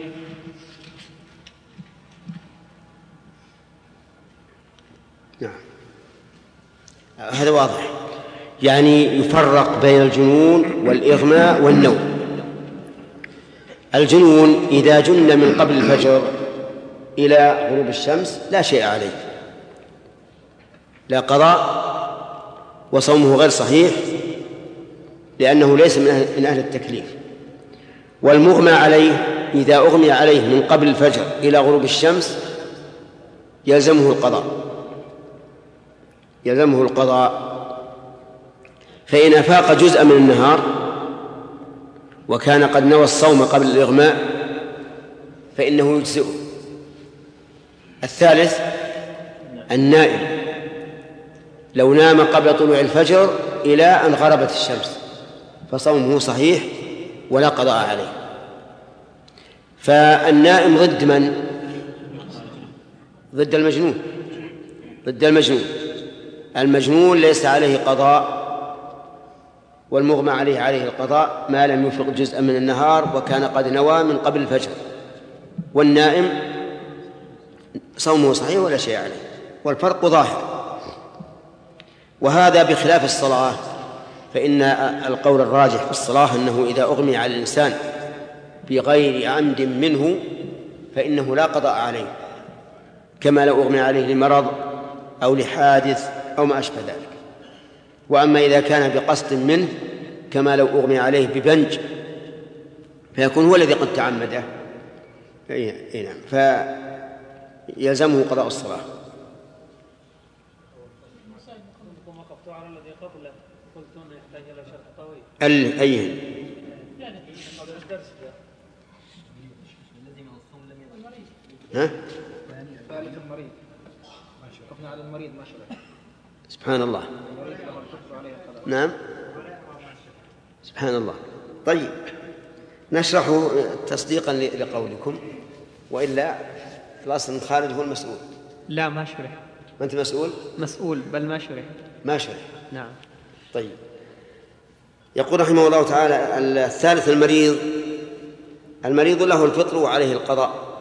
نعم، هذا واضح. يعني يفرق بين الجنون والإغماء والنوم. الجنون إذا جن من قبل الفجر إلى غروب الشمس لا شيء عليه، لا قضاء، وصومه غير صحيح لأنه ليس من أهل التكليف. والمغمى عليه إذا أغمي عليه من قبل الفجر إلى غروب الشمس يلزمه القضاء يلزمه القضاء فإن أفاق جزءا من النهار وكان قد نوى الصوم قبل الإغماء فإنه يجزئه. الثالث النائم لو نام قبل طلوع الفجر إلى أن غربت الشمس فصومه صحيح ولا قضاء عليه. فالنائم ضد من؟ ضد المجنون ضد المجنون المجنون ليس عليه قضاء، والمغمى عليه عليه القضاء ما لم يفق جزءا من النهار وكان قد نوى من قبل الفجر. والنائم صومه صحيح ولا شيء عليه، والفرق ظاهر. وهذا بخلاف الصلاة، فإن القول الراجح في الصلاة أنه إذا أغمي على الإنسان بغير عمد منه فإنه لا قضاء عليه، كما لو أغمي عليه لمرض أو لحادث أو ما أشبه ذلك. وأما إذا كان بقصد منه كما لو أغمي عليه ببنج فيكون هو الذي قد تعمده، أي نعم، فيلزمه قضاء الصلاة. ال أيه ها؟ على المريض ما شرح. سبحان الله. نعم سبحان الله. طيب نشرح تصديقا لقولكم، وإلا في الأصل خالد هو المسؤول. لا ما شرح. ما أنت مسؤول؟ مسؤول بل ما شرح. ما شرح. نعم. طيب يقول رحمه الله تعالى الثالث المريض. المريض له الفطر وعليه القضاء.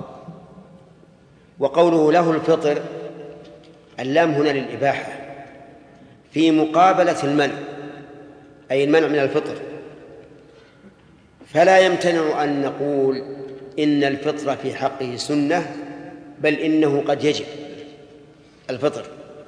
وقوله له الفطر اللام هنا للإباحة في مقابلة المنع، أي المنع من الفطر، فلا يمتنع أن نقول إن الفطر في حقه سنة، بل إنه قد يجب الفطر.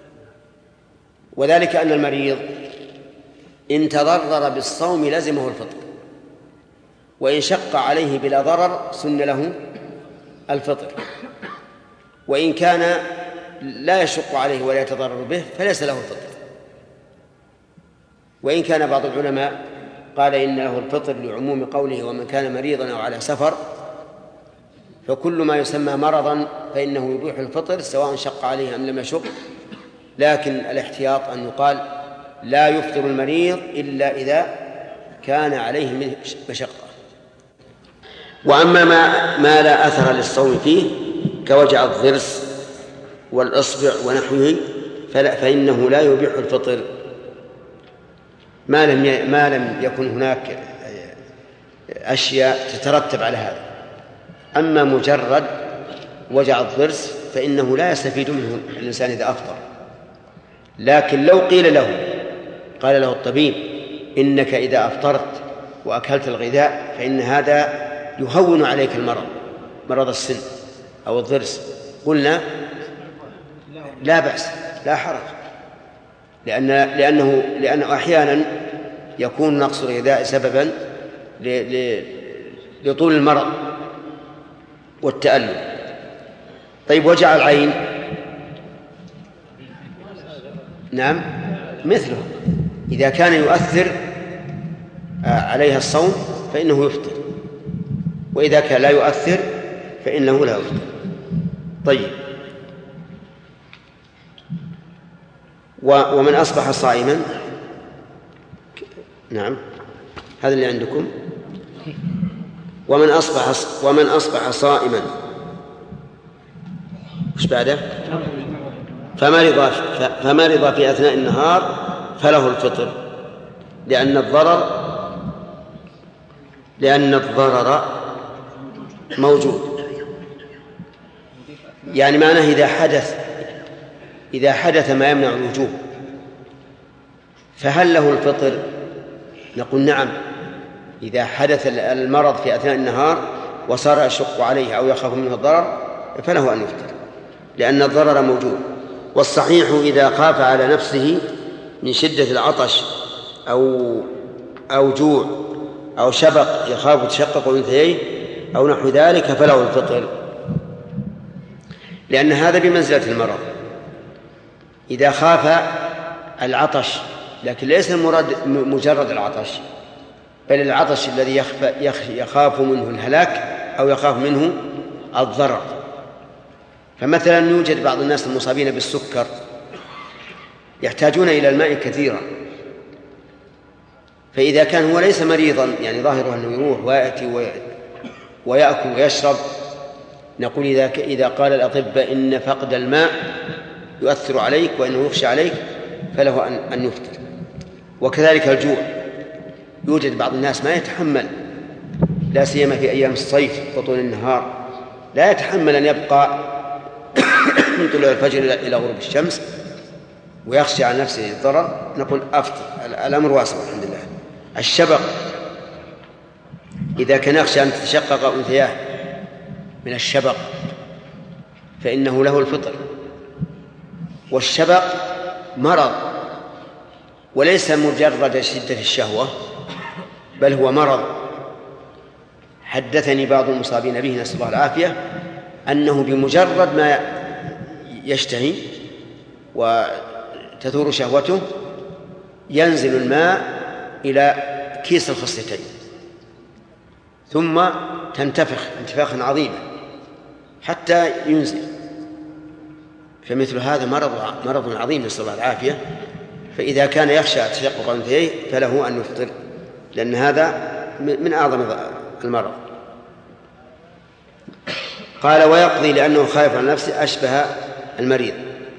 وذلك أن المريض إن تضرر بالصوم لزمه الفطر، وإن شق عليه بلا ضرر سن له الفطر، وإن كان لا يشق عليه ولا يتضرر به فليس له الفطر. وإن كان بعض العلماء قال إن له الفطر لعموم قوله ومن كان مريضا أو على سفر، فكل ما يسمى مرضا فإنه يبيح الفطر سواء شق عليه أم لم يشق، لكن الاحتياط أن يقال لا يفطر المريض إلا إذا كان عليه من مشقة. وأما ما, ما لا أثر للصوم فيه كوجع الضرس والإصبع ونحوه فإنه لا يبيح الفطر ما لم ما لم يكن هناك أشياء تترتب على هذا. أما مجرد وجع الضرس فإنه لا يستفيد منه الإنسان إذا أفطر. لكن لو قيل له قال له الطبيب إنك إذا أفطرت وأكلت الغذاء فإن هذا يهون عليك المرض، مرض السن أو الضرس، قلنا لا بأس لا حرج، لأن لأنه لأنه أحيانا يكون نقص الغذاء سببا لطول المرض والتألم. طيب وجع العين نعم مثله، إذا كان يؤثر عليها الصوم فإنه يفطر، وإذا كان لا يؤثر فإنه لا يفطر. طيب ومن أصبح صائما نعم هذا اللي عندكم. ومن أصبح ومن أصبح صائما وش بعده؟ فمرض فمرض في أثناء النهار فله الفطر، لأن الضرر لأن الضرر موجود. يعني معناه إذا حدث إذا حدث ما يمنع الوجوب فهل له الفطر؟ نقول نعم، إذا حدث المرض في أثناء النهار وصار يشق عليه أو يخاف منه الضرر فله أن يفطر، لأن الضرر موجود. والصحيح إذا خاف على نفسه من شدة العطش أو أو جوع أو شبق يخاف تشقق أنثيه أو نحو ذلك فله الفطر، لأن هذا بمنزلة المرض. إذا خاف العطش، لكن ليس المراد مجرد العطش، بل العطش الذي يخاف منه الهلاك أو يخاف منه الضرر. فمثلا يوجد بعض الناس المصابين بالسكر يحتاجون إلى الماء كثيرا، فإذا كان هو ليس مريضا يعني ظاهره أنه يروح ويأتي ويأكل ويشرب، نقول إذا إذا قال الأطباء إن فقد الماء يؤثر عليك وإنه يخشى عليك فله أن يفطر. وكذلك الجوع، يوجد بعض الناس ما يتحمل، لا سيما في أيام الصيف وطول النهار، لا يتحمل أن يبقى من طلوع الفجر إلى غروب الشمس ويخشى على نفسه الضرر، نقول أفطر، الأمر واسع الحمد لله. الشبق، إذا كان يخشى أن تتشقق أنثياه من الشبق فإنه له الفطر. والشبق مرض وليس مجرد شدة الشهوة، بل هو مرض. حدثني بعض المصابين به نسأل الله العافية أنه بمجرد ما يشتهي وتثور شهوته ينزل الماء إلى كيس الخصيتين ثم تنتفخ انتفاخا عظيما حتى ينزل، فمثل هذا مرض مرض عظيم نسأل الله العافية. فإذا كان يخشى تشقق أنثيه فله أن يفطر، لأن هذا من أعظم المرض. قال ويقضي لأنه خايف على نفسه أشبه المريض.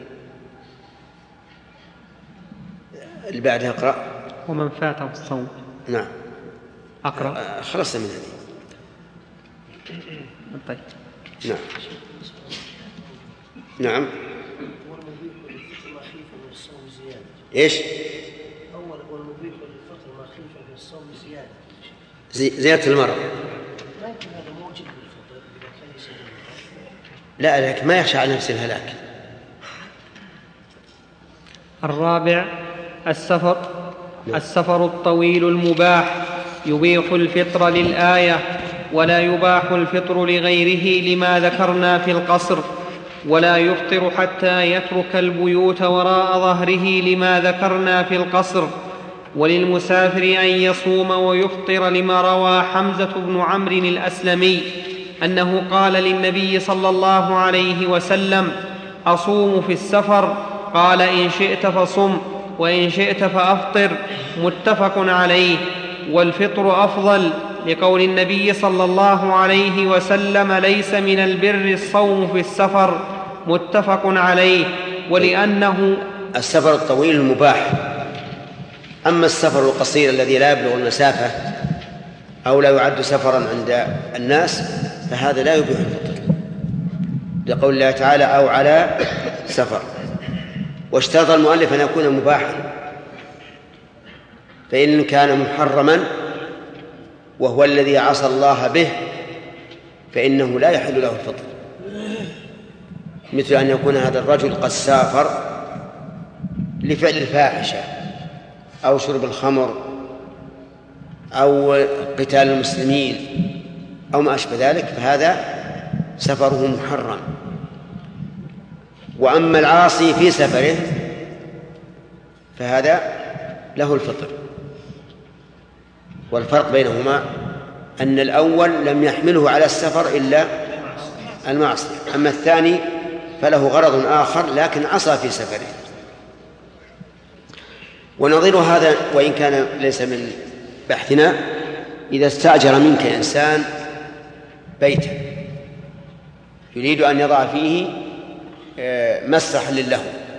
اللي بعدها اقرأ. ومن فاته الصوم. نعم أقرأ. خلصت من هذه. طيب. نعم نعم. ايش؟ أول والمبيح للفطر ما خيف في الصوم زيادة. زي زيادة المرض. ما يمكن هذا موجب للفطر إذا كان يصير. لا لكن ما يخشى على نفسه الهلاك. الرابع السفر. السفر الطويل المباح يبيح الفطر للآية، ولا يباح الفطر لغيره لما ذكرنا في القصر، ولا يفطر حتى يترك البيوت وراء ظهره لما ذكرنا في القصر. وللمسافر أن يصوم ويفطر لما روى حمزة بن عمرو الأسلمي أنه قال للنبي صلى الله عليه وسلم: أصوم في السفر؟ قال: إن شئت فصم وإن شئت فأفطر. متفق عليه. والفطر أفضل لقول النبي صلى الله عليه وسلم: ليس من البر الصوم في السفر. متفق عليه. ولأنه السفر الطويل المباح. أما السفر القصير الذي لا يبلغ المسافة أو لا يعد سفرا عند الناس فهذا لا يبيح الفطر، لقول الله تعالى: أو على سفر. واشترط المؤلف أن يكون مباحا، فإن كان محرما وهو الذي عصى الله به فإنه لا يحل له الفطر، مثل أن يكون هذا الرجل قد سافر لفعل الفاحشة أو شرب الخمر أو قتال المسلمين أو ما أشبه ذلك، فهذا سفره محرم. وأما العاصي في سفره فهذا له الفطر. والفرق بينهما أن الأول لم يحمله على السفر إلا المعصية، أما الثاني فله غرض آخر لكن عصى في سفره. ونظير هذا وإن كان ليس من بحثنا: إذا استأجر منك إنسان بيتا يريد أن يضع فيه مسرحا للهو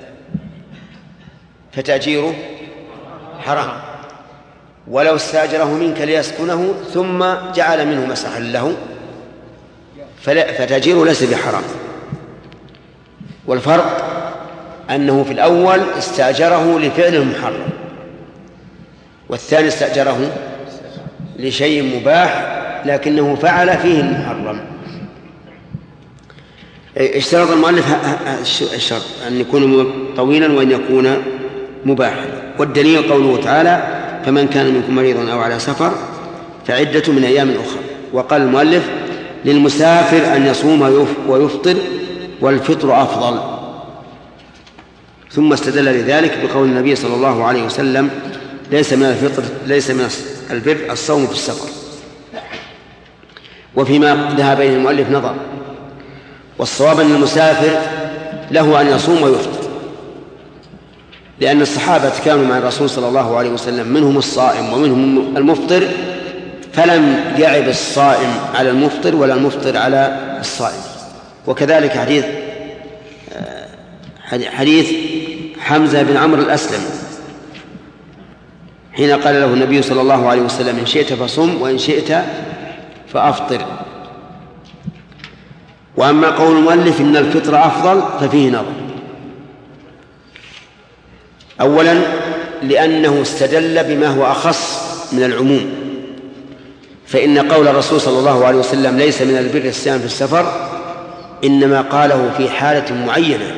فتأجيره حرام، ولو استأجره منك ليسكنه ثم جعل منه مسرحا للهو فتأجيره ليس بحرام. والفرق أنه في الأول استأجره لفعل محرم، والثاني استأجره لشيء مباح لكنه فعل فيه المحرم. اشترط المؤلف الشرط أن يكون طويلا وأن يكون مباحا. والدليل قوله تعالى: فمن كان منكم مريضا أو على سفر فعدة من أيام أخرى. وقال المؤلف: للمسافر أن يصوم ويفطر والفطر أفضل. ثم استدل لذلك بقول النبي صلى الله عليه وسلم: ليس من الفطر ليس من البر الصوم في السفر. وفيما ذهب إليه المؤلف نظر، والصواب أن المسافر له أن يصوم ويفطر، لأن الصحابة كانوا مع الرسول صلى الله عليه وسلم منهم الصائم ومنهم المفطر، فلم يعب الصائم على المفطر ولا المفطر على الصائم. وكذلك حديث حديث حمزة بن عمرو الأسلمي حين قال له النبي صلى الله عليه وسلم: إن شئت فصم وإن شئت فأفطر. وأما قول المؤلف إن الفطر أفضل ففيه نظر. أولا لأنه استدل بما هو أخص من العموم، فإن قول الرسول صلى الله عليه وسلم: ليس من البر الصيام في السفر إنما قاله في حالة معينة،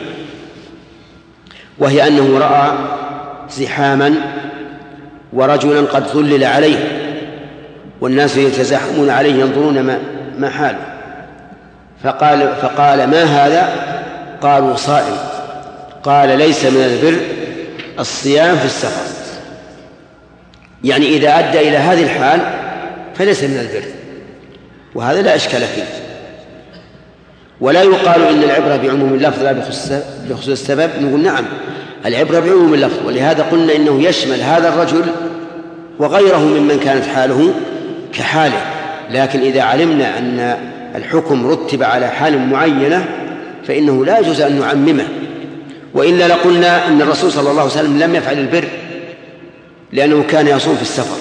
وهي أنه رأى زحاما ورجلا قد ظلل عليه والناس يتزاحمون عليه ينظرون ما, ما حاله، فقال, فقال: ما هذا؟ قالوا: صائم. قال: ليس من البر الصيام في السفر، يعني إذا أدى إلى هذه الحال فليس من البر، وهذا لا إشكال فيه. ولا يقال إن العبرة بعموم اللفظ لا بخصوص السبب. نقول نعم، العبرة بعموم اللفظ، ولهذا قلنا إنه يشمل هذا الرجل وغيره ممن كانت حاله كحاله. لكن إذا علمنا أن الحكم رتب على حال معينة فإنه لا يجوز أن نعممه، وإلا لقلنا أن الرسول صلى الله عليه وسلم لم يفعل البر لأنه كان يصوم في السفر.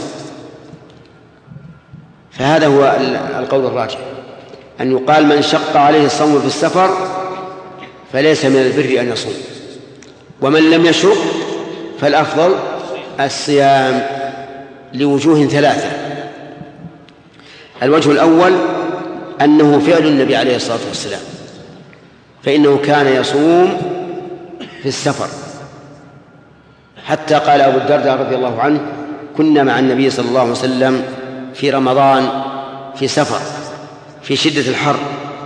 فهذا هو القول الراجح، أن يقال من شق عليه الصوم في السفر فليس من البر أن يصوم، ومن لم يشق فالأفضل الصيام لوجوه ثلاثة. الوجه الأول أنه فعل النبي عليه الصلاة والسلام، فإنه كان يصوم في السفر، حتى قال أبو الدرداء رضي الله عنه: كنا مع النبي صلى الله عليه وسلم في رمضان في سفر في شدة الحر،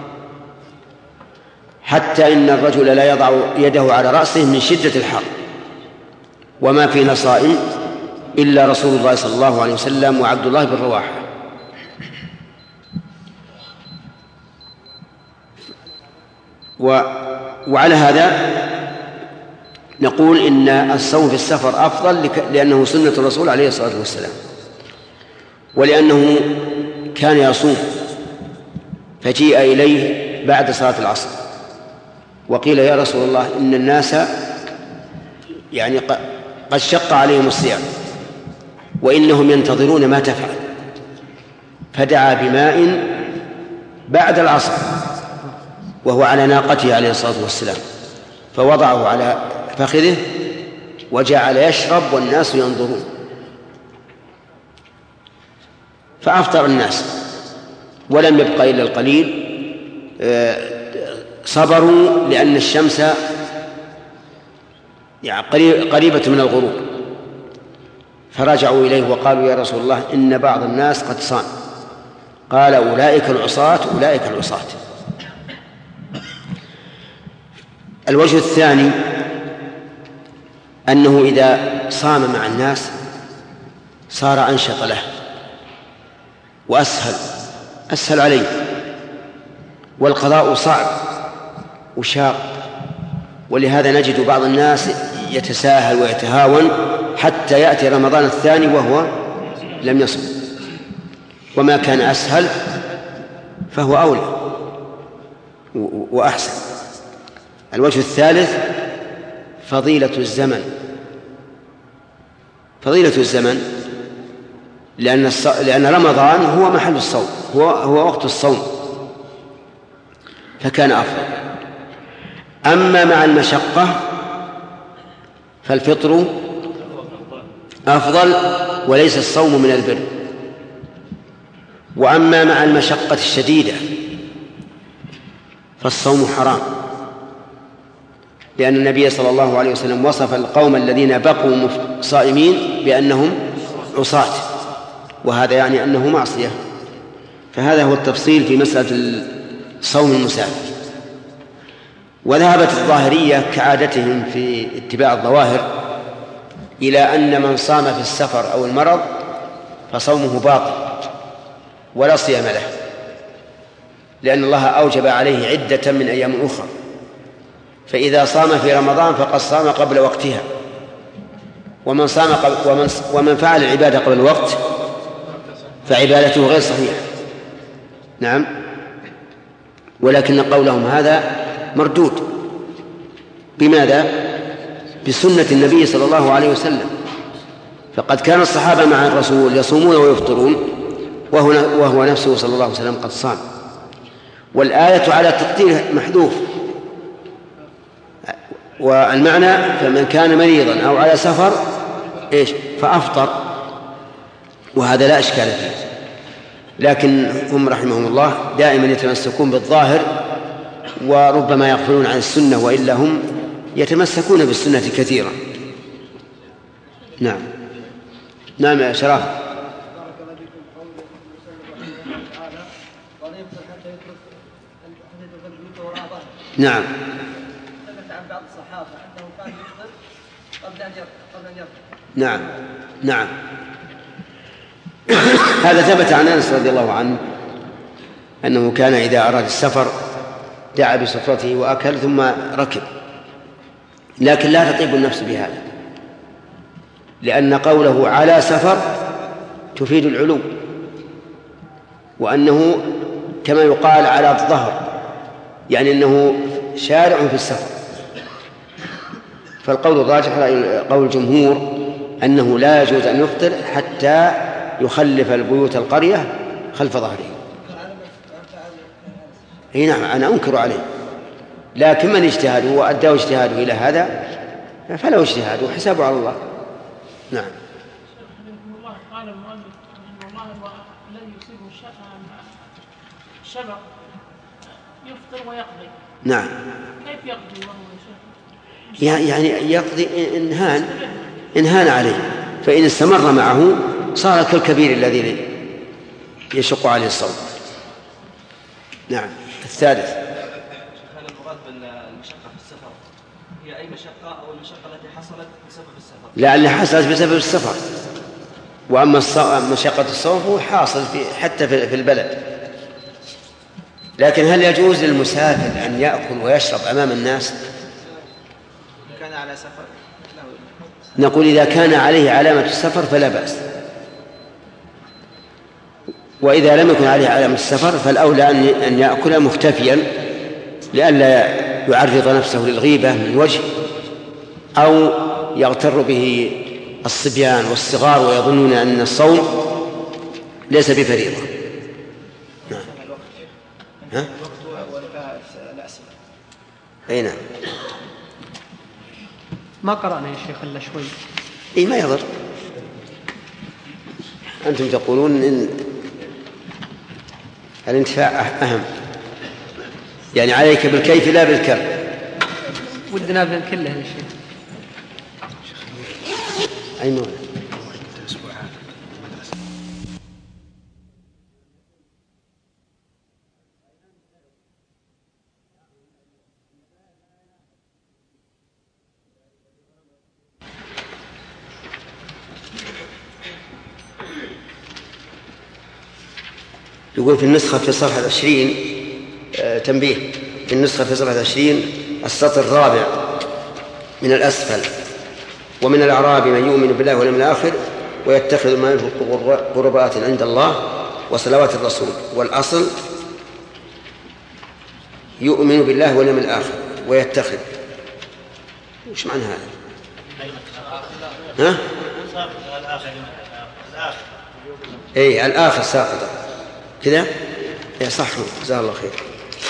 حتى إن الرجل لا يضع يده على رأسه من شدة الحر، وما فينا صائم إلا رسول الله صلى الله عليه وسلم وعبد الله بن رواحة. و... وعلى هذا نقول إن الصوم في السفر أفضل لك... لأنه سنة الرسول عليه الصلاة والسلام، ولأنه كان يصوم فجيء إليه بعد صلاة العصر وقيل: يا رسول الله إن الناس يعني قد شق عليهم الصيام وإنهم ينتظرون ما تفعل، فدعا بماء بعد العصر وهو على ناقته عليه الصلاة والسلام، فوضعه على فخذه وجعل يشرب والناس ينظرون، فأفطر الناس ولم يبق إلا القليل. صبروا لأن الشمس يعني قريبة من الغروب، فرجعوا إليه وقالوا: يا رسول الله إن بعض الناس قد صام. قال: أولئك العصاة أولئك العصاة. الوجه الثاني أنه إذا صام مع الناس صار أنشط له وأسهل أسهل عليه، والقضاء صعب وشاق، ولهذا نجد بعض الناس يتساهل ويتهاون حتى يأتي رمضان الثاني وهو لم يصم، وما كان أسهل فهو أولى وأحسن. الوجه الثالث فضيلة الزمن. فضيلة الزمن لأن, الص... لأن رمضان هو محل الصوم، هو, هو وقت الصوم، فكان أفضل. أما مع المشقة فالفطر أفضل وليس الصوم من البر. وأما مع المشقة الشديدة فالصوم حرام، لأن النبي صلى الله عليه وسلم وصف القوم الذين بقوا صائمين بأنهم عصاة، وهذا يعني أنه معصية. فهذا هو التفصيل في مسألة الصوم المسافر. وذهبت الظاهرية كعادتهم في اتباع الظواهر إلى أن من صام في السفر أو المرض فصومه باطل ولا صيام له، لأن الله أوجب عليه عدة من أيام أخرى، فإذا صام في رمضان فقد صام قبل وقتها، ومن صام قبل ومن, ومن فعل العبادة قبل الوقت فعبادته غير صحيحة. نعم، ولكن قولهم هذا مردود. بماذا؟ بسنة النبي صلى الله عليه وسلم، فقد كان الصحابة مع الرسول يصومون ويفطرون وهو, وهو نفسه صلى الله عليه وسلم قد صام، والآية على التقدير محذوف، والمعنى فمن كان مريضا أو على سفر إيش فأفطر، وهذا لا إشكال فيه. لكن هم رحمهم الله دائما يتمسكون بالظاهر وربما يغفلون عن السنة، وإلا هم يتمسكون بالسنة كثيرا. نعم نعم يا شرف. نعم. ثبت عن بعض الصحابة أنه كان يفطر قبل أن قبل أن يفطر. نعم نعم هذا ثبت عن أنس رضي الله عنه أنه كان إذا أراد السفر دعا بسفرته وأكل ثم ركب، لكن لا تطيب النفس بهذا، لأن قوله على سفر تفيد العلو، وأنه كما يقال على الظهر، يعني أنه شارع في السفر. فالقول الراجح قول الجمهور أنه لا يجوز أن يفطر حتى يخلف البيوت القرية خلف ظهره. اي نعم، أنا أنكر عليه، لكن من اجتهاده وأداه اجتهاده إلى هذا فله اجتهاده وحسابه على الله. نعم. الله قال المؤلف أن الله الذي يصيبه الشبق يفطر ويقضي. نعم. كيف يقضي وهو يشبق؟ يعني يقضي إنهان إنهان عليه، فإن استمر معه صار كالكبير الذي يشق عليه الصوم. نعم. الثالث، هل المراد بالمشقة في السفر هي أي مشقة أو المشقة التي حصلت بسبب السفر؟ لأن حصلت بسبب السفر، وأما مشقة الصوم هو حاصل في حتى في البلد. لكن هل يجوز للمسافر أن يأكل ويشرب أمام الناس؟ كان على سفر نقول إذا كان عليه علامة السفر فلا بأس، وإذا لم يكن عليه علامة السفر فالأولى أن يأكل مختفيا لئلا يعرض نفسه للغيبة من وجه، أو يغتر به الصبيان والصغار ويظنون أن الصوم ليس بفريضة. نعم. ها؟ أي نعم. ما قرأنا يا شيخ إلا شوي. إيه ما يضر، أنتم تقولون إن الانتفاع أهم، يعني عليك بالكيف لا بالكم. ودنا بكله يا شيخ. أي نوع؟ يقول في النسخة في صفحة عشرين آه تنبيه، في النسخة في صفحة عشرين السطر الرابع من الأسفل: ومن الأعراب من يؤمن بالله واليوم الآخر ويتخذ ما ينفق قربات عند الله وصلوات الرسول. والأصل يؤمن بالله واليوم الآخر ويتخذ. وش معنى هذا؟ ها؟ اي الآخر ساقطة كذا. يا صح، جزاه الله خير.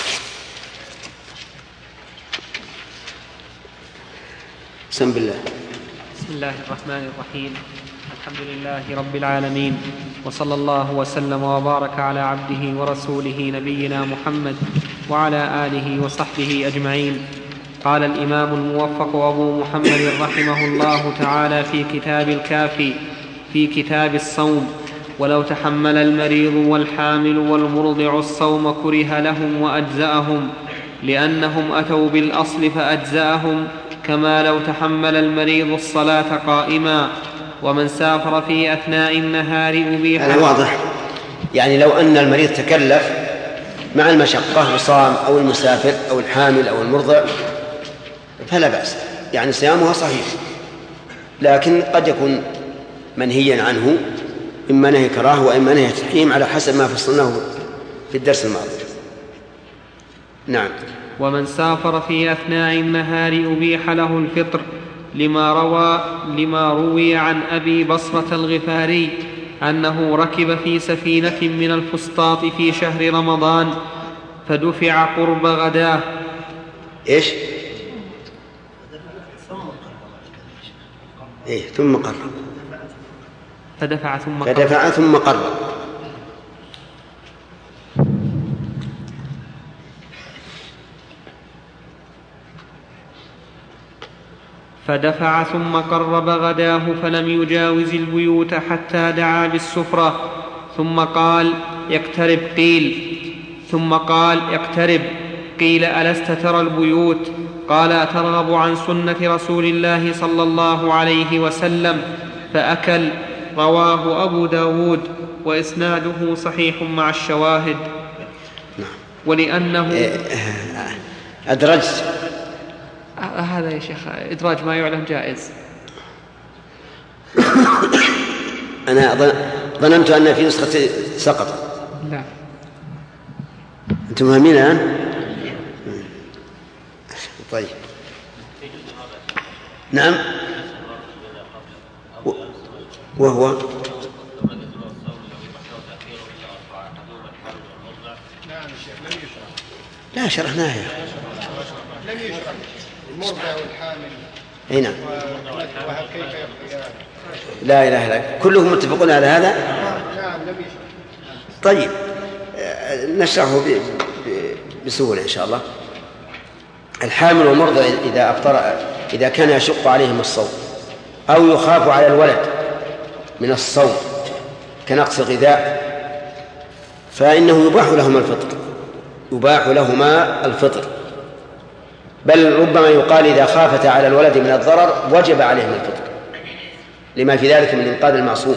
بسم الله. بسم الله الرحمن الرحيم. الحمد لله رب العالمين، وصلى الله وسلم وبارك على عبده ورسوله نبينا محمد وعلى آله وصحبه أجمعين. قال الإمام الموفق أبو محمد رحمه الله تعالى في كتاب الكافي في كتاب الصوم: ولو تحمل المريض والحامل والمرضع الصوم كره لهم وأجزأهم، لأنهم أتوا بالأصل فأجزأهم، كما لو تحمل المريض الصلاة قائما. ومن سافر في أثناء النهار أبيح. هذا واضح، يعني لو أن المريض تكلف مع المشقة وصام، أو المسافر أو الحامل أو المرضع، فلا بأس، يعني صيامها صحيح، لكن قد يكون منهيا عنه، إما نهي كراهة وإما نهي تحريم، على حسب ما فصلناه في الدرس الماضي. نعم. ومن سافر في أثناء النهار أبيح له الفطر، لما روى لما روي عن أبي بصرة الغفاري أنه ركب في سفينة من الفسطاط في شهر رمضان فدفع قرب غداه. إيش؟ إيه ثم قرب. فدفع ثم قرب. فدفع ثم قرب. فدفع ثم قرب غداه فلم يجاوز البيوت حتى دعا بالسفرة، ثم قال: يقترب. قيل ثم قال: يقترب. قيل: ألست ترى البيوت؟ قال: أترغب عن سنة رسول الله صلى الله عليه وسلم؟ فأكل. رواه أبو داود وإسناده صحيح مع الشواهد. ولأنه أدرجت هذا يا شيخ إدراج ما يعلم جائز. أنا ظننت أن في نسخة سقط. لا أنتم فاهمين الآن؟ طيب نعم. وهو نعم الشيخ لم يشرح. لا شرحناها لم يشرح المرضع والحامل. اي نعم. وكيف يخرج. لا اله الا الله كلهم متفقون على هذا. نعم لم يشرح. طيب نشرحه بسهولة إن شاء الله. الحامل والمرضع إذا أفطر إذا كان يشق عليهم الصوم أو يخاف على الولد من الصوم كنقص غذاء فإنه يباح لهما الفطر يباح لهما الفطر بل ربما يقال إذا خافت على الولد من الضرر وجب عليهم الفطر لما في ذلك من إنقاذ المعصوم.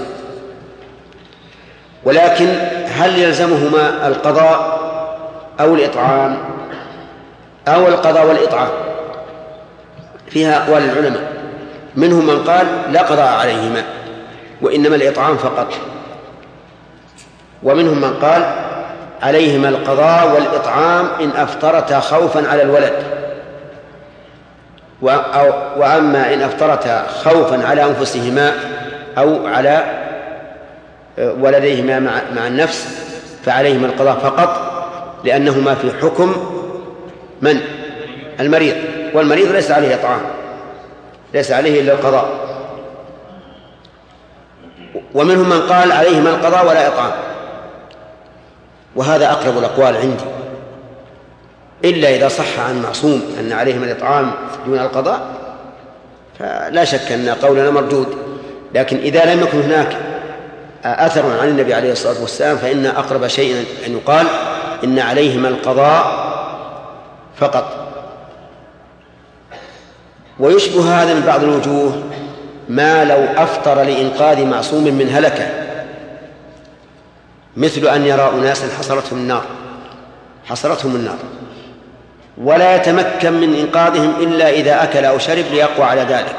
ولكن هل يلزمهما القضاء أو الإطعام أو القضاء والإطعام؟ فيها أقوال العلماء، منهم من قال لا قضاء عليهما وإنما الإطعام فقط، ومنهم من قال عليهما القضاء والإطعام إن أفطرتا خوفا على الولد، وأما إن أفطرتا خوفا على أنفسهما أو على ولديهما مع النفس فعليهما القضاء فقط لأنهما في حكم من؟ المريض، والمريض ليس عليه إطعام ليس عليه إلا القضاء. ومنهم من قال عليهما القضاء ولا إطعام، وهذا أقرب الأقوال عندي، إلا إذا صح عن معصوم أن عليهما الإطعام دون القضاء فلا شك أن قولنا مردود. لكن إذا لم يكن هناك أثر عن النبي عليه الصلاة والسلام فإن أقرب شيء أن يقال إن عليهما القضاء فقط. ويشبه هذا من بعض الوجوه ما لو أفطر لإنقاذ معصوم من هلكة، مثل أن يرى أناسا حصرتهم النار حصرتهم النار ولا يتمكن من إنقاذهم إلا إذا أكل أو شرب ليقوى على ذلك،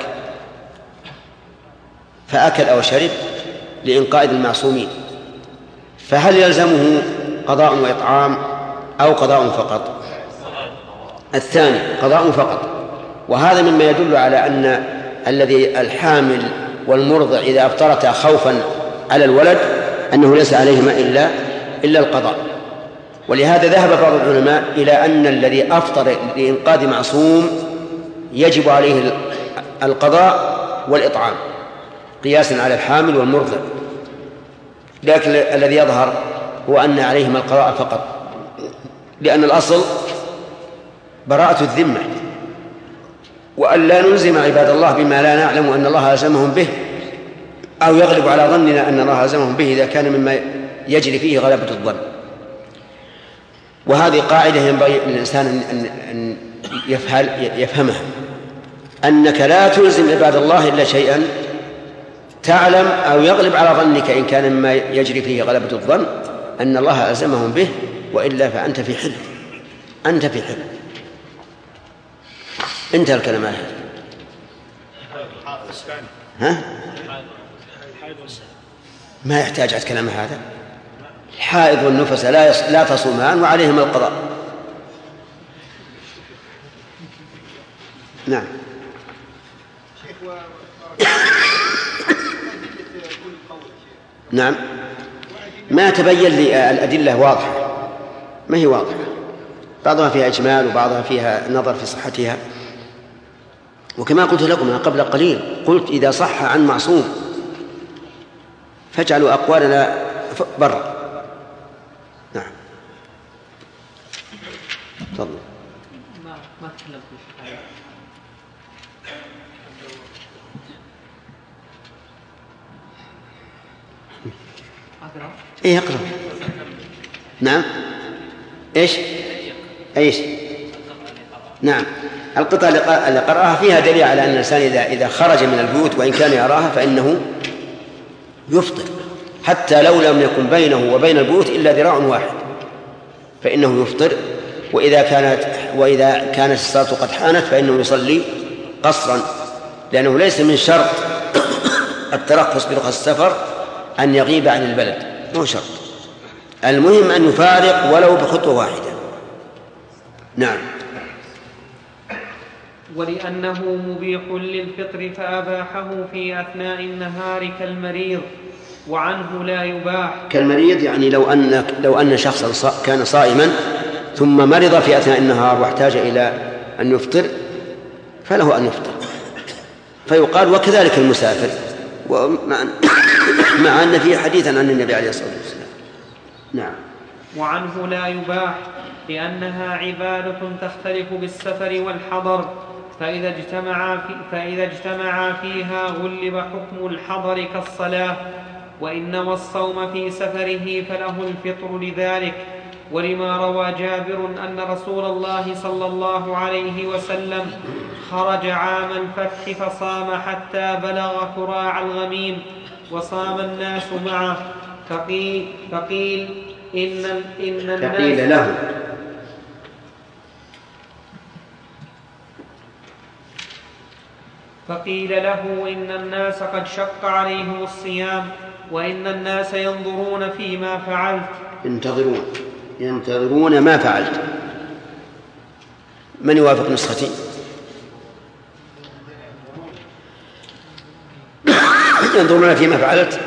فأكل أو شرب لإنقاذ المعصومين، فهل يلزمه قضاء وإطعام أو قضاء فقط؟ الثاني قضاء فقط. وهذا مما يدل على أن الذي الحامل والمرضع إذا أفطرتا خوفا على الولد أنه ليس عليهما إلا إلا القضاء. ولهذا ذهب بعض العلماء إلى أن الذي أفطر لإنقاذ معصوم يجب عليه القضاء والإطعام قياسا على الحامل والمرضع، لكن الذي يظهر هو أن عليهما القضاء فقط، لأن الأصل براءة الذمة، وأن لا نلزم عباد الله بما لا نعلم أن الله ألزمهم به أو يغلب على ظننا أن الله ألزمهم به إذا كان مما يجري فيه غلبة الظن. وهذه قاعدة ينبغي للإنسان أن يفهمها، أنك لا تلزم عباد الله إلا شيئا تعلم أو يغلب على ظنك إن كان مما يجري فيه غلبة الظن أن الله ألزمهم به، وإلا فأنت في حل أنت في حل انتهى الكلام هذا. ها؟ ما يحتاج على كلام هذا. الحائض والنفس لا يص... لا تصومان وعليهم القضاء. نعم. نعم ما تبين لي الأدلة واضحة، ما هي واضحة، بعضها فيها إجمال وبعضها فيها نظر في صحتها. وكما قلت لكم قبل قليل قلت إذا صح عن معصوم فاجعلوا أقوالنا برا. نعم تفضل. ما ما تكلمت في هذا. أقرأ. إيه أقرأ. نعم إيش إيش نعم القطعة اللي قرأها فيها دليل على أن الإنسان إذا إذا خرج من البيوت وإن كان يراها فإنه يفطر حتى لو لم يكن بينه وبين البيوت إلا ذراع واحد، فإنه يفطر، وإذا كانت وإذا كانت الصلاة قد حانت فإنه يصلي قصرا، لأنه ليس من شرط الترخص برخص السفر أن يغيب عن البلد، مو شرط، المهم أن يفارق ولو بخطوة واحدة. نعم. ولأنه مبيح للفطر فأباحه في أثناء النهار كالمريض، وعنه لا يباح. كالمريض يعني لو أن لو أن شخصا كان صائما ثم مرض في أثناء النهار واحتاج إلى أن يفطر فله أن يفطر، فيقال وكذلك المسافر، ومع مع أن فيه حديثا عن النبي عليه الصلاة والسلام. نعم. وعنه لا يباح لأنها عبادة تختلف بالسفر والحضر، فإذا اجتمعا, في فإذا اجتمعا فيها غلب حكم الحضر كالصلاة، وإن نوى الصوم في سفره فله الفطر لذلك. ولما روى جابر أن رسول الله صلى الله عليه وسلم خرج عام الفتح فصام حتى بلغ كراع الغميم وصام الناس معه، فقيل, فقيل إن, إن الناس فقيل له فقيل له إن الناس قد شق عليهم الصيام، وإن الناس ينظرون فيما فعلت. ينتظرون ينتظرون ما فعلت. من يوافق نسختي؟ ينظرون فيما فعلت،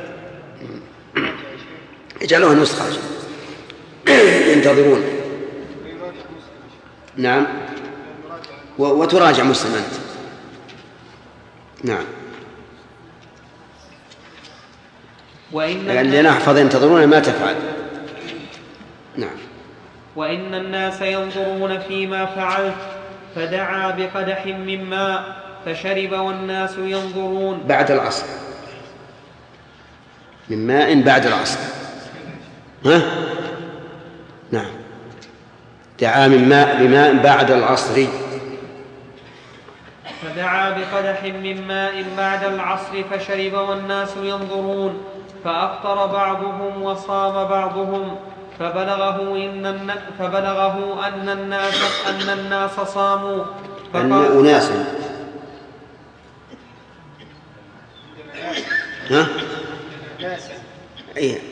اجعلوها نسخة. ينتظرون. نعم. وتراجع مسلم أنت. نعم. يعني نحفظ ينتظرون ما تفعل. نعم. وإن الناس ينظرون فيما فعلت، فدعا بقدح من ماء فشرب والناس ينظرون. بعد العصر، من ماء بعد العصر. ها؟ نعم. دعا من ماء بماء بعد العصر. فدعا بقدح من ماء بعد العصر فشرب والناس ينظرون، فأفطر بعضهم وصام بعضهم، فبلغه إن فبلغه أن الناس أن الناس صاموا، أن أناس ها؟ أيه.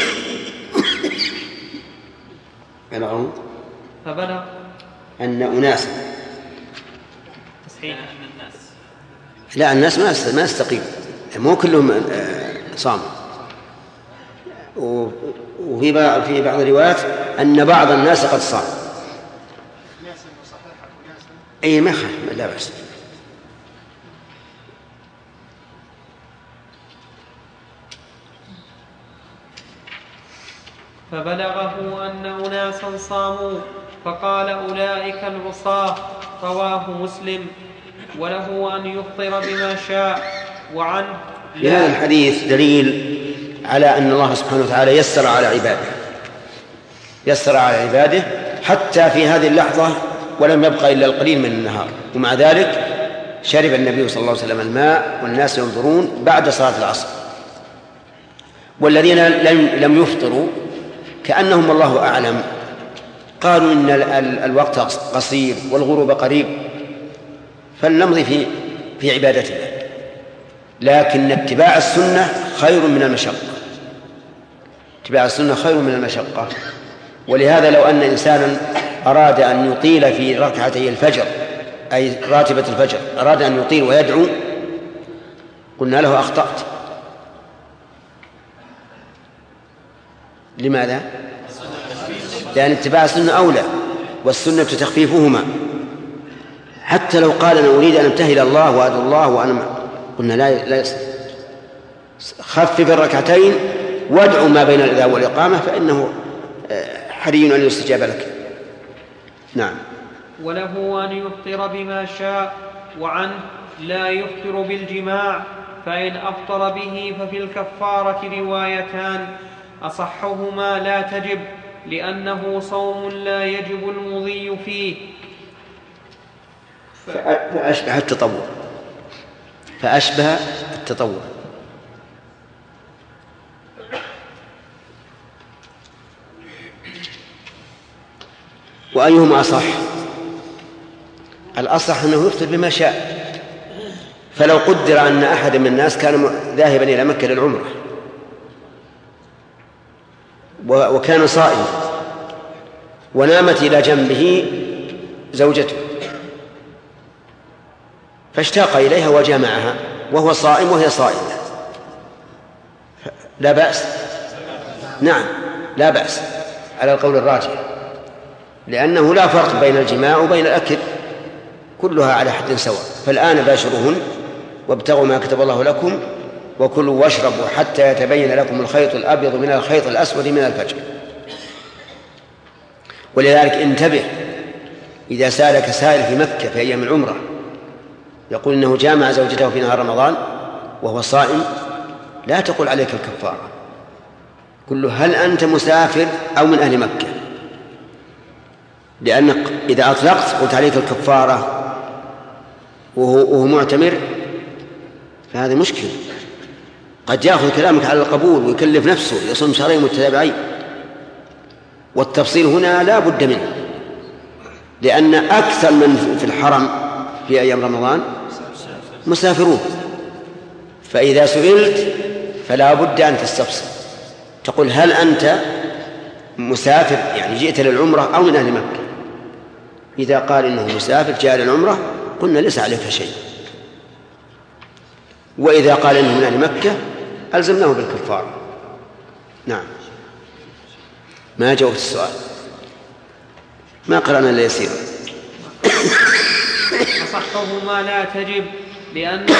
بلغه فبلغ أن أناس تصحيح الناس. لا، الناس ما ما استقيم، مو كلهم صاموا. وفي بعض في بعض الروايات أن بعض الناس قد صام. أي ما خالف، لا بأس. فبلغه أن أناسا صاموا فقال أولئك العصاة، رواه مسلم. وله أن يفطر بما شاء. وعنه في هذا الحديث دليل على أن الله سبحانه وتعالى يسر على عباده يسر على عباده حتى في هذه اللحظة، ولم يبقى إلا القليل من النهار، ومع ذلك شرب النبي صلى الله عليه وسلم الماء والناس ينظرون بعد صلاة العصر. والذين لم يفطروا كأنهم الله أعلم قالوا إن الوقت قصير والغروب قريب فلنمضي في في عبادتنا، لكن اتباع السنة خير من المشقة. اتباع السنة خير من المشقة. ولهذا لو أن إنسانا أراد أن يطيل في ركعتي الفجر، أي راتبة الفجر، أراد أن يطيل ويدعو، قلنا له أخطأت. لماذا؟ لأن اتباع السنة أولى، والسنة تخفيفهما. حتى لو قال أنا أريد أن أنتهي إلى الله وأدعو الله وأنا، قلنا لا لا يصح. خفف الركعتين وادعو ما بين الأذان والإقامة فإنه حري أن يستجاب لك. نعم. وله أن يفطر بما شاء. وعنه لا يفطر بالجماع، فإن أفطر به ففي الكفارة روايتان، أصحهما لا تجب لأنه صوم لا يجب المضي فيه. فأشبه التطوع فأشبه التطوع وأيهما أصح؟ الأصح أنه يفطر بما شاء. فلو قدر أن أحد من الناس كان ذاهبا إلى مكة للعمرة وكان صائما ونامت إلى جنبه زوجته فاشتاق إليها وجامعها وهو صائم وهي صائمة، لا بأس. نعم لا بأس على القول الراجح، لأنه لا فرق بين الجماع وبين الأكل، كلها على حد سواء. فالآن باشروهن وابتغوا ما كتب الله لكم وكلوا واشربوا حتى يتبين لكم الخيط الأبيض من الخيط الأسود من الفجر. ولذلك انتبه إذا سألك سائل في مكة في أيام العمرة يقول إنه جامع زوجته في نهار رمضان وهو صائم، لا تقل عليك الكفارة، قل له هل أنت مسافر أو من أهل مكة؟ لأنك إذا أطلقت قلت عليك الكفارة وهو, وهو معتمر فهذا مشكلة، قد يأخذ كلامك على القبول ويكلف نفسه يصوم شهرين متتابعين. والتفصيل هنا لا بد منه، لأن أكثر من في الحرم في أيام رمضان مسافرون، فإذا سئلت فلا بد أن تستفصل تقول هل أنت مسافر يعني جئت للعمرة أو من أهل مكة؟ إذا قال إنه مسافر جاء للعمرة قلنا ليس عليك شيء، وإذا قال إنه من أهل مكة ألزمناه بالكفارة. نعم. ما جاوبت السؤال، ما قرأنا إلا يسيرا. أصحهما لا تجب لأنه,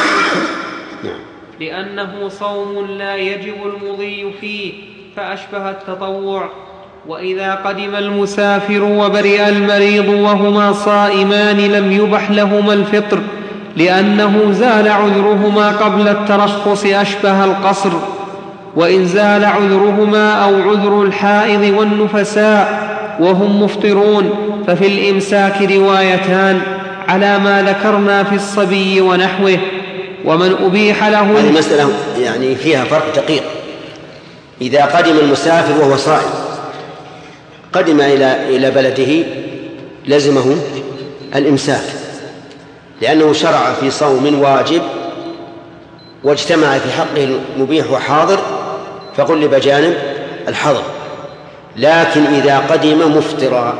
لأنه صوم لا يجب المضي فيه فأشبه التطوع. وإذا قدم المسافر وبرئ المريض وهما صائمان لم يبح لهما الفطر لأنه زال عذرهما قبل الترخص أشبه القصر. وإن زال عذرهما أو عذر الحائض والنفساء وهم مفطرون ففي الإمساك روايتان على ما ذكرنا في الصبي ونحوه. ومن أبيح له هذه مسألة يعني فيها فرق دقيق. إذا قدم المسافر وهو صائم قدم إلى إلى بلده لزمه الإمساك، لأنه شرع في صوم واجب واجتمع في حقه المبيح وحاضر فغلب جانب الحظر. لكن إذا قدم مفطرا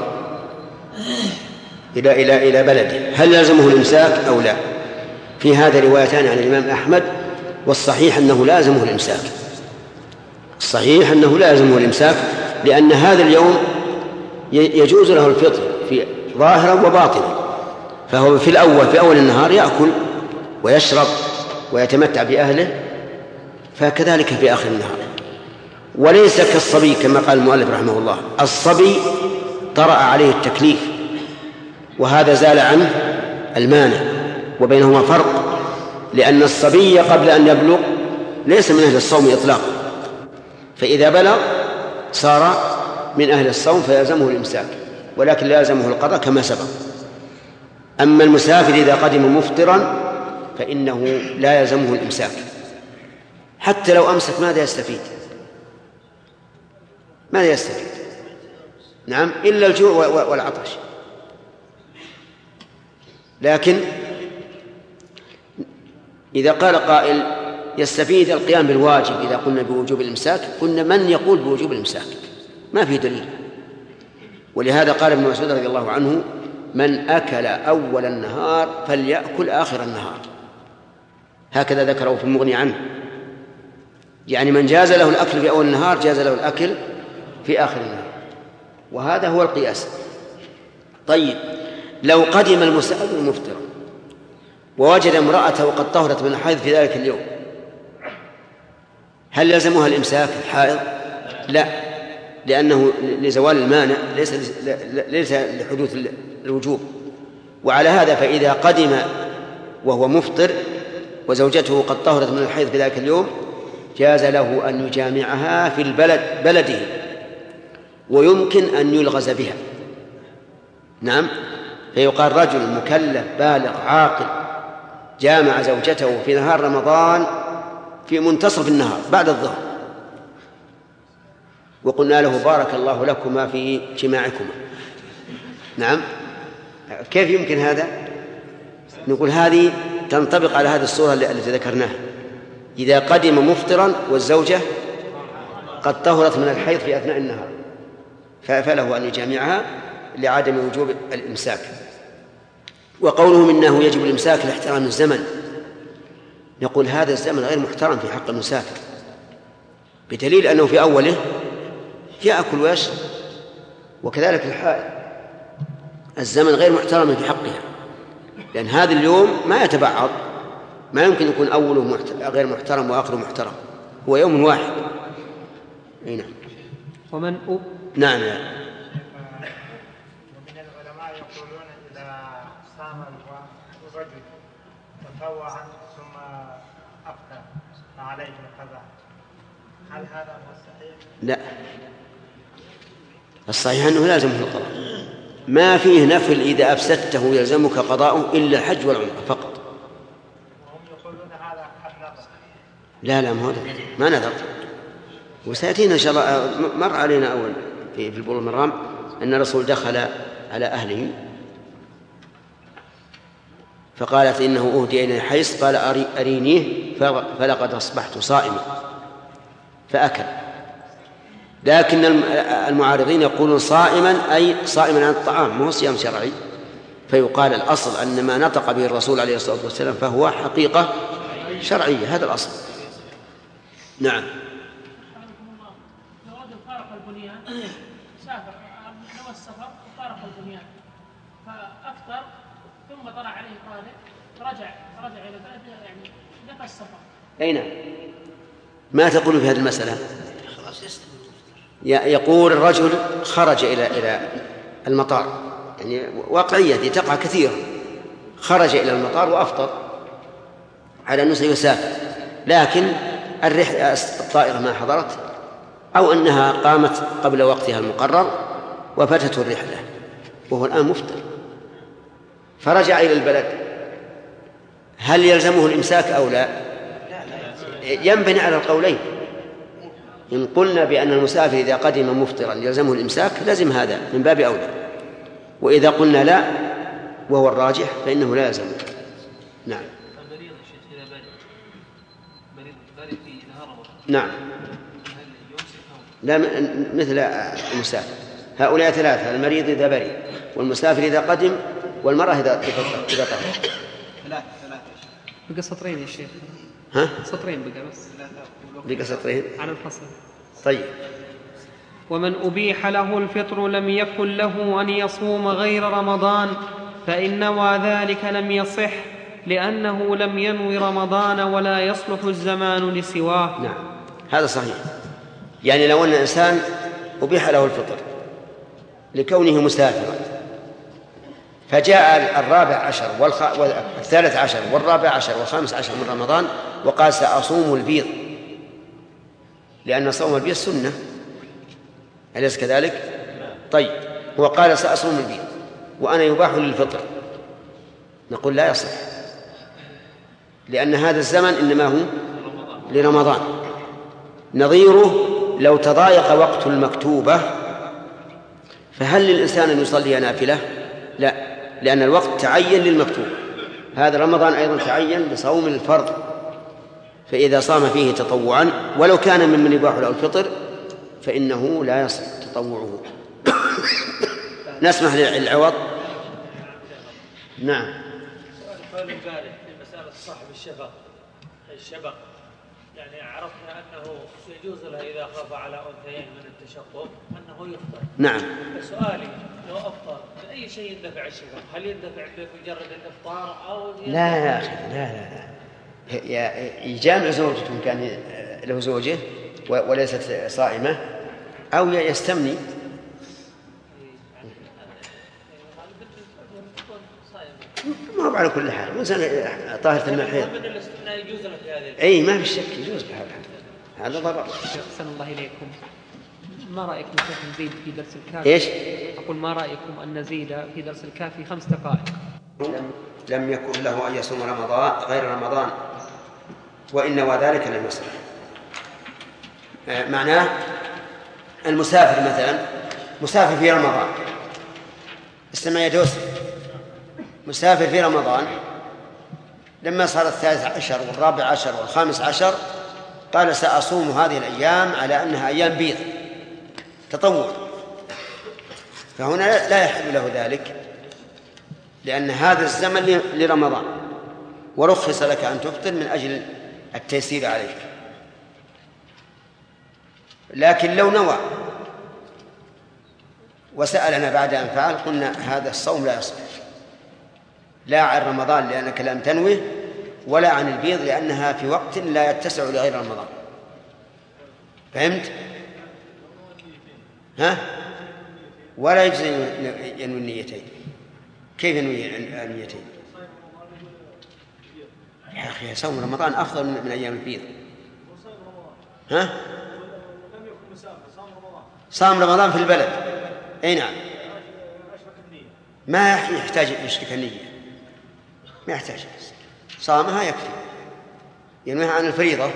إلى إلى إلى بلده هل لازمه الإمساك أو لا؟ في هذا روايتان عن الإمام أحمد، والصحيح أنه لازمه الإمساك. الصحيح أنه لازمه الإمساك لأن هذا اليوم يجوز له الفطر في ظاهرا وباطنا، فهو في الأول في أول النهار يأكل ويشرب ويتمتع بأهله، فكذلك في آخر النهار. وليس كالصبي كما قال المؤلف رحمه الله، الصبي طرأ عليه التكليف وهذا زال عنه المانع، وبينهما فرق، لأن الصبي قبل أن يبلغ ليس من أهل الصوم إطلاقا، فإذا بلغ صار من أهل الصوم فيلزمه الإمساك، ولكن لازمه القضاء كما سبق. أما المسافر إذا قدم مفطرا فإنه لا يلزمه الإمساك، حتى لو أمسك ماذا يستفيد؟ ماذا يستفيد؟ نعم إلا الجوع والعطش. لكن إذا قال قائل يستفيد القيام بالواجب إذا قلنا بوجوب الإمساك، قلنا من يقول بوجوب الإمساك؟ ما في دليل. ولهذا قال ابن مسعود رضي الله عنه من أكل أول النهار فليأكل آخر النهار، هكذا ذكره في المغني عنه، يعني من جاز له الأكل في أول النهار جاز له الأكل في آخر النهار، وهذا هو القياس. طيب لو قدم المسافر مفطرا ووجد امرأته قد طهرت من الحيض في ذلك اليوم هل لزمها الإمساك الحائض؟ لا، لأنه لزوال المانع ليس ليس لحدوث الوجوب. وعلى هذا فإذا قدم وهو مفطر وزوجته قد طهرت من الحيض في ذلك اليوم جاز له أن يجامعها في البلد بلده، ويمكن أن يلغز بها. نعم، فيقال رجل مكلف بالغ عاقل جامع زوجته في نهار رمضان في منتصف النهار بعد الظهر، وقلنا له بارك الله لكما في جماعكما، نعم. كيف يمكن هذا؟ نقول هذه تنطبق على هذه الصورة التي ذكرناها. إذا قدم مفطرا والزوجة قد طهرت من الحيض في أثناء النهار فله أن يجامعها لعدم وجوب الإمساك. وقوله إنه يجب الإمساك لاحترام الزمن، نقول هذا الزمن غير محترم في حق المسافر، بدليل أنه في أوله يأكل ويشرب، وكذلك الحائض الزمن غير محترم في حقها، لأن هذا اليوم ما يتبعض، ما يمكن يكون أوله غير محترم وآخره محترم، هو يوم واحد. نعم. ومن أب... نعم نعم. ومن العلماء يقولون إذا صام الرجل تطوعا ثم أفطر فعليه القضاء، هل هذا هو الصحيح؟ لا، الصحيح أنه لازمه القضاء، ما فيه نفل إذا أفسدته يلزمك قضاؤه إلا الحج والعمرة فقط. وهم يقولون هذا قد نظر. لا لا ما ما نذر، وسيأتينا إن شاء الله. مر علينا أول في في بلوغ المرام أن الرسول دخل على أهله فقالت إنه أهدي إليه حيص، قال أرينيه فلقد أصبحت صائما فأكل. لكن المعارضين يقولون صائما أي صائما عن الطعام، ما هو صيام شرعي، فيقال الأصل أن ما نطق به الرسول عليه الصلاة والسلام فهو حقيقة شرعية، هذا الأصل. نعم. لو رجل فارق البنيان سافر نوى السفر وفارق البنيان فأفطر ثم طلع عليه طارئ رجع رجع إلى بلده، يعني نفى السفر. أي نعم. ما تقول في هذه المسألة؟ يقول الرجل خرج إلى إلى المطار، يعني واقعية دي تقع كثيرا، خرج إلى المطار وأفطر على أنه سيسافر، لكن الرحلة الطائرة ما حضرت أو أنها قامت قبل وقتها المقرر وفاتته الرحلة وهو الآن مفطر، فرجع إلى البلد، هل يلزمه الإمساك أو لا؟ ينبني على القولين. إن قلنا بأن المسافر إذا قدم مفطرا يلزمه الإمساك لازم هذا من باب أولى، وإذا قلنا لا وهو الراجح فإنه لا يلزمه. نعم. المريض الشيخ إذا برد مريض برد في نهار نعم. لا مثل المسافر، هؤلاء ثلاثة: المريض إذا برد، والمسافر إذا قدم، والمرأة إذا إذا طهر. ثلاثة ثلاثة بقى سطرين يا شيخ. ها؟ سطرين بقى بس. بقى سطرين على الفصل. طيب. ومن أبيح له الفطر لم يكن له أن يصوم غير رمضان، فإن نوى ذلك لم يصح، لأنه لم ينوي رمضان ولا يصلح الزمان لسواه. نعم هذا صحيح. يعني لو أن الإنسان أبيح له الفطر لكونه مسافرا فجاء الرابع عشر والخ... والثالث عشر والرابع عشر والخامس عشر من رمضان وقال سأصوم البيض، لأن صوم البيض سنة، أليس كذلك؟ طيب، هو قال سأصوم البيض وأنا يباح للفطر، نقول لا يصح، لأن هذا الزمن إنما هو لرمضان. نظيره لو تضايق وقت المكتوبة فهل للإنسان أن يصلي نافلة؟ لا، لأن الوقت تعين للمكتوب، هذا رمضان أيضا تعين لصوم الفرض، فإذا صام فيه تطوعا ولو كان ممن يباح له الفطر فإنه لا يصح تطوعه. نسمح للعوض. نعم. سؤال البارح في مسألة صاحب الشفق الشبق، يعني عرفنا أنه يجوز له إذا خاف على أنثيين من التشقق أنه يفطر. نعم. سؤالي لو أفطر بأي شيء يندفع الشفق؟ هل يندفع بمجرد الإفطار أو لا يا أخي لا لا لا يجامع زوجته كان له زوجه وليست صائمة أو يستمني. ما هو على كل حال إنسان طاهرة من الحيض. أي ما في شك يجوز بهذا، هذا ضرر. أحسن الله إليكم، ما رأيكم شيخ نزيد في درس الكافي؟ إيش؟ أقول ما رأيكم أن نزيد في درس الكافي خمس دقائق؟ لم, لم يكن له أن يصوم رمضان غير رمضان وإن وذلك لم يصح. معناه المسافر مثلا مسافر في رمضان استمع يا دوس، مسافر في رمضان لما صار الثالث عشر والرابع عشر والخامس عشر قال سأصوم هذه الأيام على أنها أيام بيض تطوع، فهنا لا يحل له ذلك لأن هذا الزمن لرمضان، ورخص لك أن تفطر من أجل التيسير عليك. لكن لو نوى وسألنا بعد أن فعل قلنا هذا الصوم لا يصح، لا عن رمضان لأنك لم تنوه، ولا عن البيض لأنها في وقت لا يتسع لغير رمضان. فهمت؟ ها؟ ولا يجزي ينوي النيتين. كيف ينوي النيتين؟ يا أخي صوم رمضان أفضل من أيام البيض. ها؟ صام رمضان في البلد، أي نعم، ما يحتاج يشرك النية، ما يحتاج، صامها يكفي، ينويها عن الفريضة.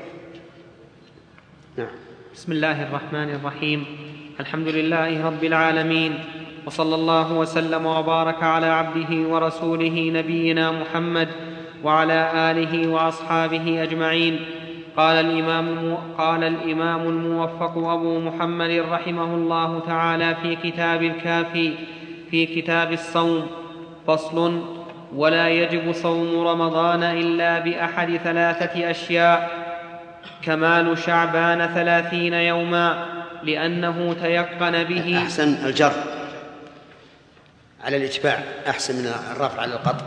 نعم. بسم الله الرحمن الرحيم. الحمد لله رب العالمين، وصلى الله وسلم وبارك على عبده ورسوله نبينا محمد وعلى آله وأصحابه أجمعين. قال الإمام, قال الإمام الموفق أبو محمد رحمه الله تعالى في كتاب الكافي في كتاب الصوم: فصل: ولا يجب صوم رمضان إلا بأحد ثلاثة أشياء: كمال شعبان ثلاثين يوما لأنه تيقن به. أحسن الجر على الإتباع أحسن من الرفع على القطع.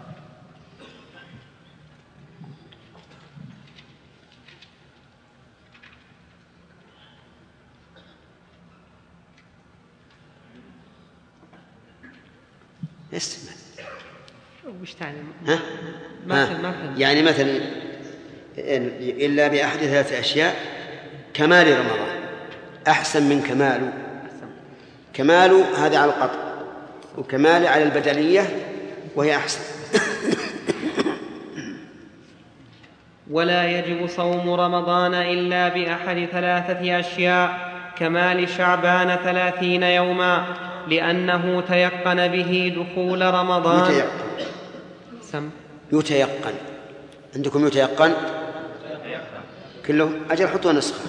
اسمع وش تعني؟ ها؟ مثل مثل يعني مثلا إلا بأحد ثلاثة أشياء: كمال رمضان أحسن من كمال. كمال هذا على القطع، وكمال على البدلية وهي أحسن. ولا يجب صوم رمضان إلا بأحد ثلاثة أشياء: كمال شعبان ثلاثين يوما لأنه تيقن به دخول رمضان. يتيقن. سم. يتيقن. عندكم يتيقن؟ كله أجل حطوا نسخة.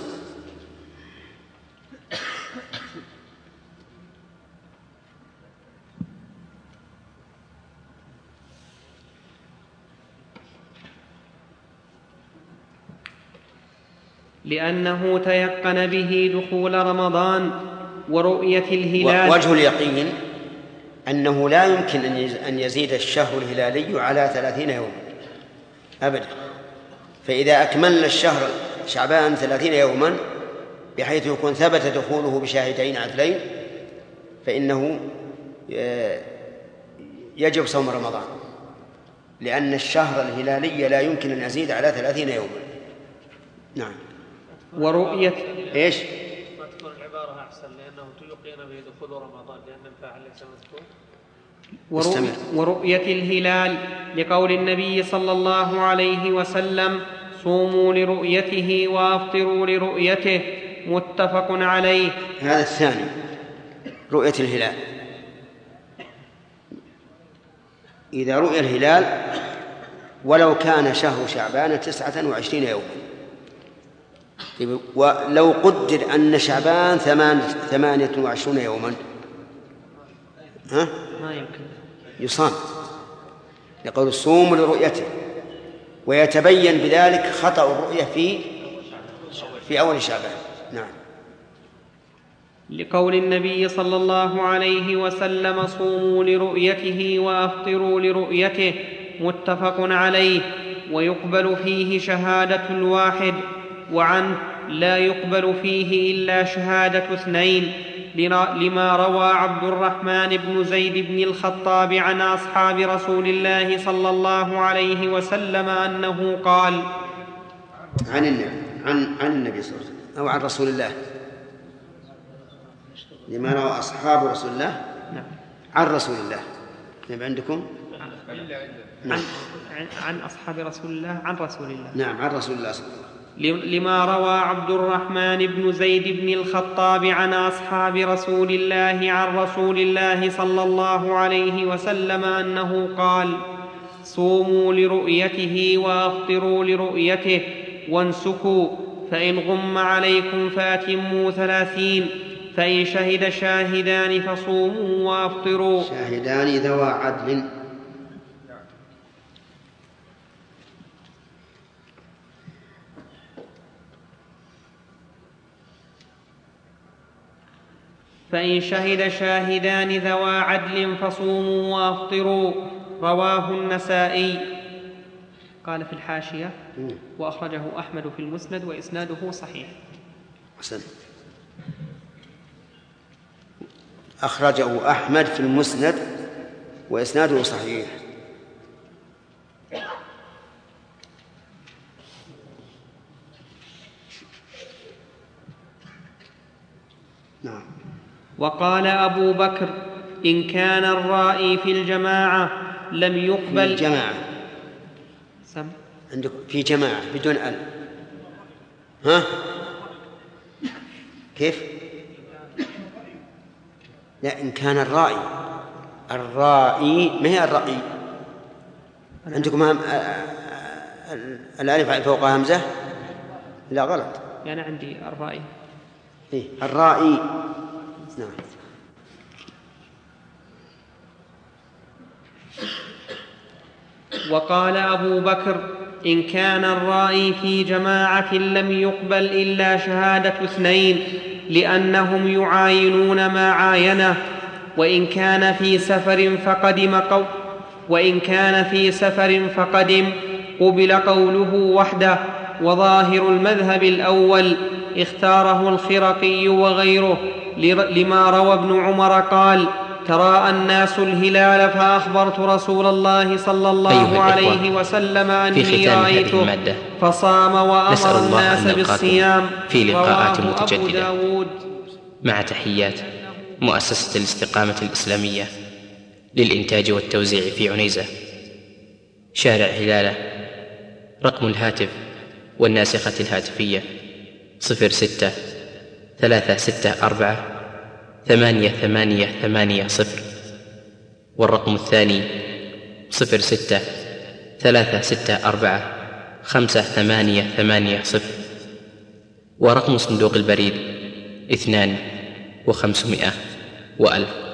لأنه تيقن به دخول رمضان ورؤية الهلال. وجه اليقين أنه لا يمكن أن يزيد الشهر الهلالي على ثلاثين يوما أبدا، فإذا أكملنا الشهر شعبان ثلاثين يوما بحيث يكون ثبت دخوله بشاهدين عدلين فإنه يجب صوم رمضان، لأن الشهر الهلالي لا يمكن أن يزيد على ثلاثين يوما. نعم. ورؤية إيش؟ ما تكون العبارة أحسن لأنه تيقن به دخول رمضان لأن الفاعل ليس مذكور. ورؤية, ورؤية الهلال لقول النبي صلى الله عليه وسلم: صوموا لرؤيته وأفطروا لرؤيته، متفق عليه. هذا الثاني، رؤية الهلال. إذا رؤي الهلال ولو كان شهر شعبان تسعة وعشرين يوما، ولو قدر أن شعبان ثمانية وعشرون يوما، ها؟ ما يمكن يصام، يقول الصوم لرؤيته، ويتبين بذلك خطأ الرؤية في في أول شعبان. نعم. لقول النبي صلى الله عليه وسلم: صوموا لرؤيته وأفطروا لرؤيته، متفق عليه. ويقبل فيه شهادة الواحد، وعنه لا يقبل فيه إلا شهادة اثنين، لما روى عبد الرحمن بن زيد بن الخطاب عن أصحاب رسول الله صلى الله عليه وسلم أنه قال: عن النبي عن عن النبي صلى الله عليه وسلم أو عن رسول الله. لما روى أصحاب رسول الله نعم. عن رسول الله. نعم. عندكم عن, عن, عن أصحاب رسول الله عن رسول الله. نعم، عن رسول الله صلى الله عليه وسلم. لما روى عبد الرحمن بن زيد بن الخطاب عن أصحاب رسول الله عن رسول الله صلى الله عليه وسلم أنه قال: صوموا لرؤيته وأفطروا لرؤيته وانسكوا، فإن غم عليكم فأتموا ثلاثين، فإن شهد شاهدان فصوموا وأفطروا. شاهدان ذوى عدل. فإن شهد شاهدان ذوى عدل فصوموا وأفطروا. رواه النسائي. قال في الحاشية: وأخرجه أحمد في المسند وإسناده صحيح. حسن. أخرجه أحمد في المسند وإسناده صحيح. نعم. وقال أبو بكر: إن كان الرائي في الجماعة لم يقبل. في الجماعة سم عندك في جماعة بدون ال. ها كيف؟ لا، إن كان الرائي. الرائي ما هي الرأي. عندكم هم... الألف فوق همزة. لا غلط. يعني عندي الرائي. إيه الرائي. نعم. وقال أبو بكر: إن كان الرائي في جماعة لم يقبل إلا شهادة اثنين، لأنهم يعاينون ما عاينه. وإن كان في سفر فقدم قو وإن كان في سفر فقدم قبل قوله وحده. وظاهر المذهب الأول اختاره الخرقي وغيره لما روى ابن عمر قال: تراءى الناس الهلال فأخبرت رسول الله صلى الله عليه وسلم أني رأيته فصام وأمر الناس بالصيام. في لقاءات رواه أبو متجددة داود. مع تحيات مؤسسة الاستقامة الإسلامية للإنتاج والتوزيع في عنيزة، شارع هلالة. رقم الهاتف والناسخة الهاتفية صفر ستة ثلاثة ستة أربعة ثمانية ثمانية ثمانية صفر، والرقم الثاني صفر ستة ثلاثة ستة أربعة خمسة ثمانية ثمانية صفر، ورقم صندوق البريد اثنان وخمسمائة وألف.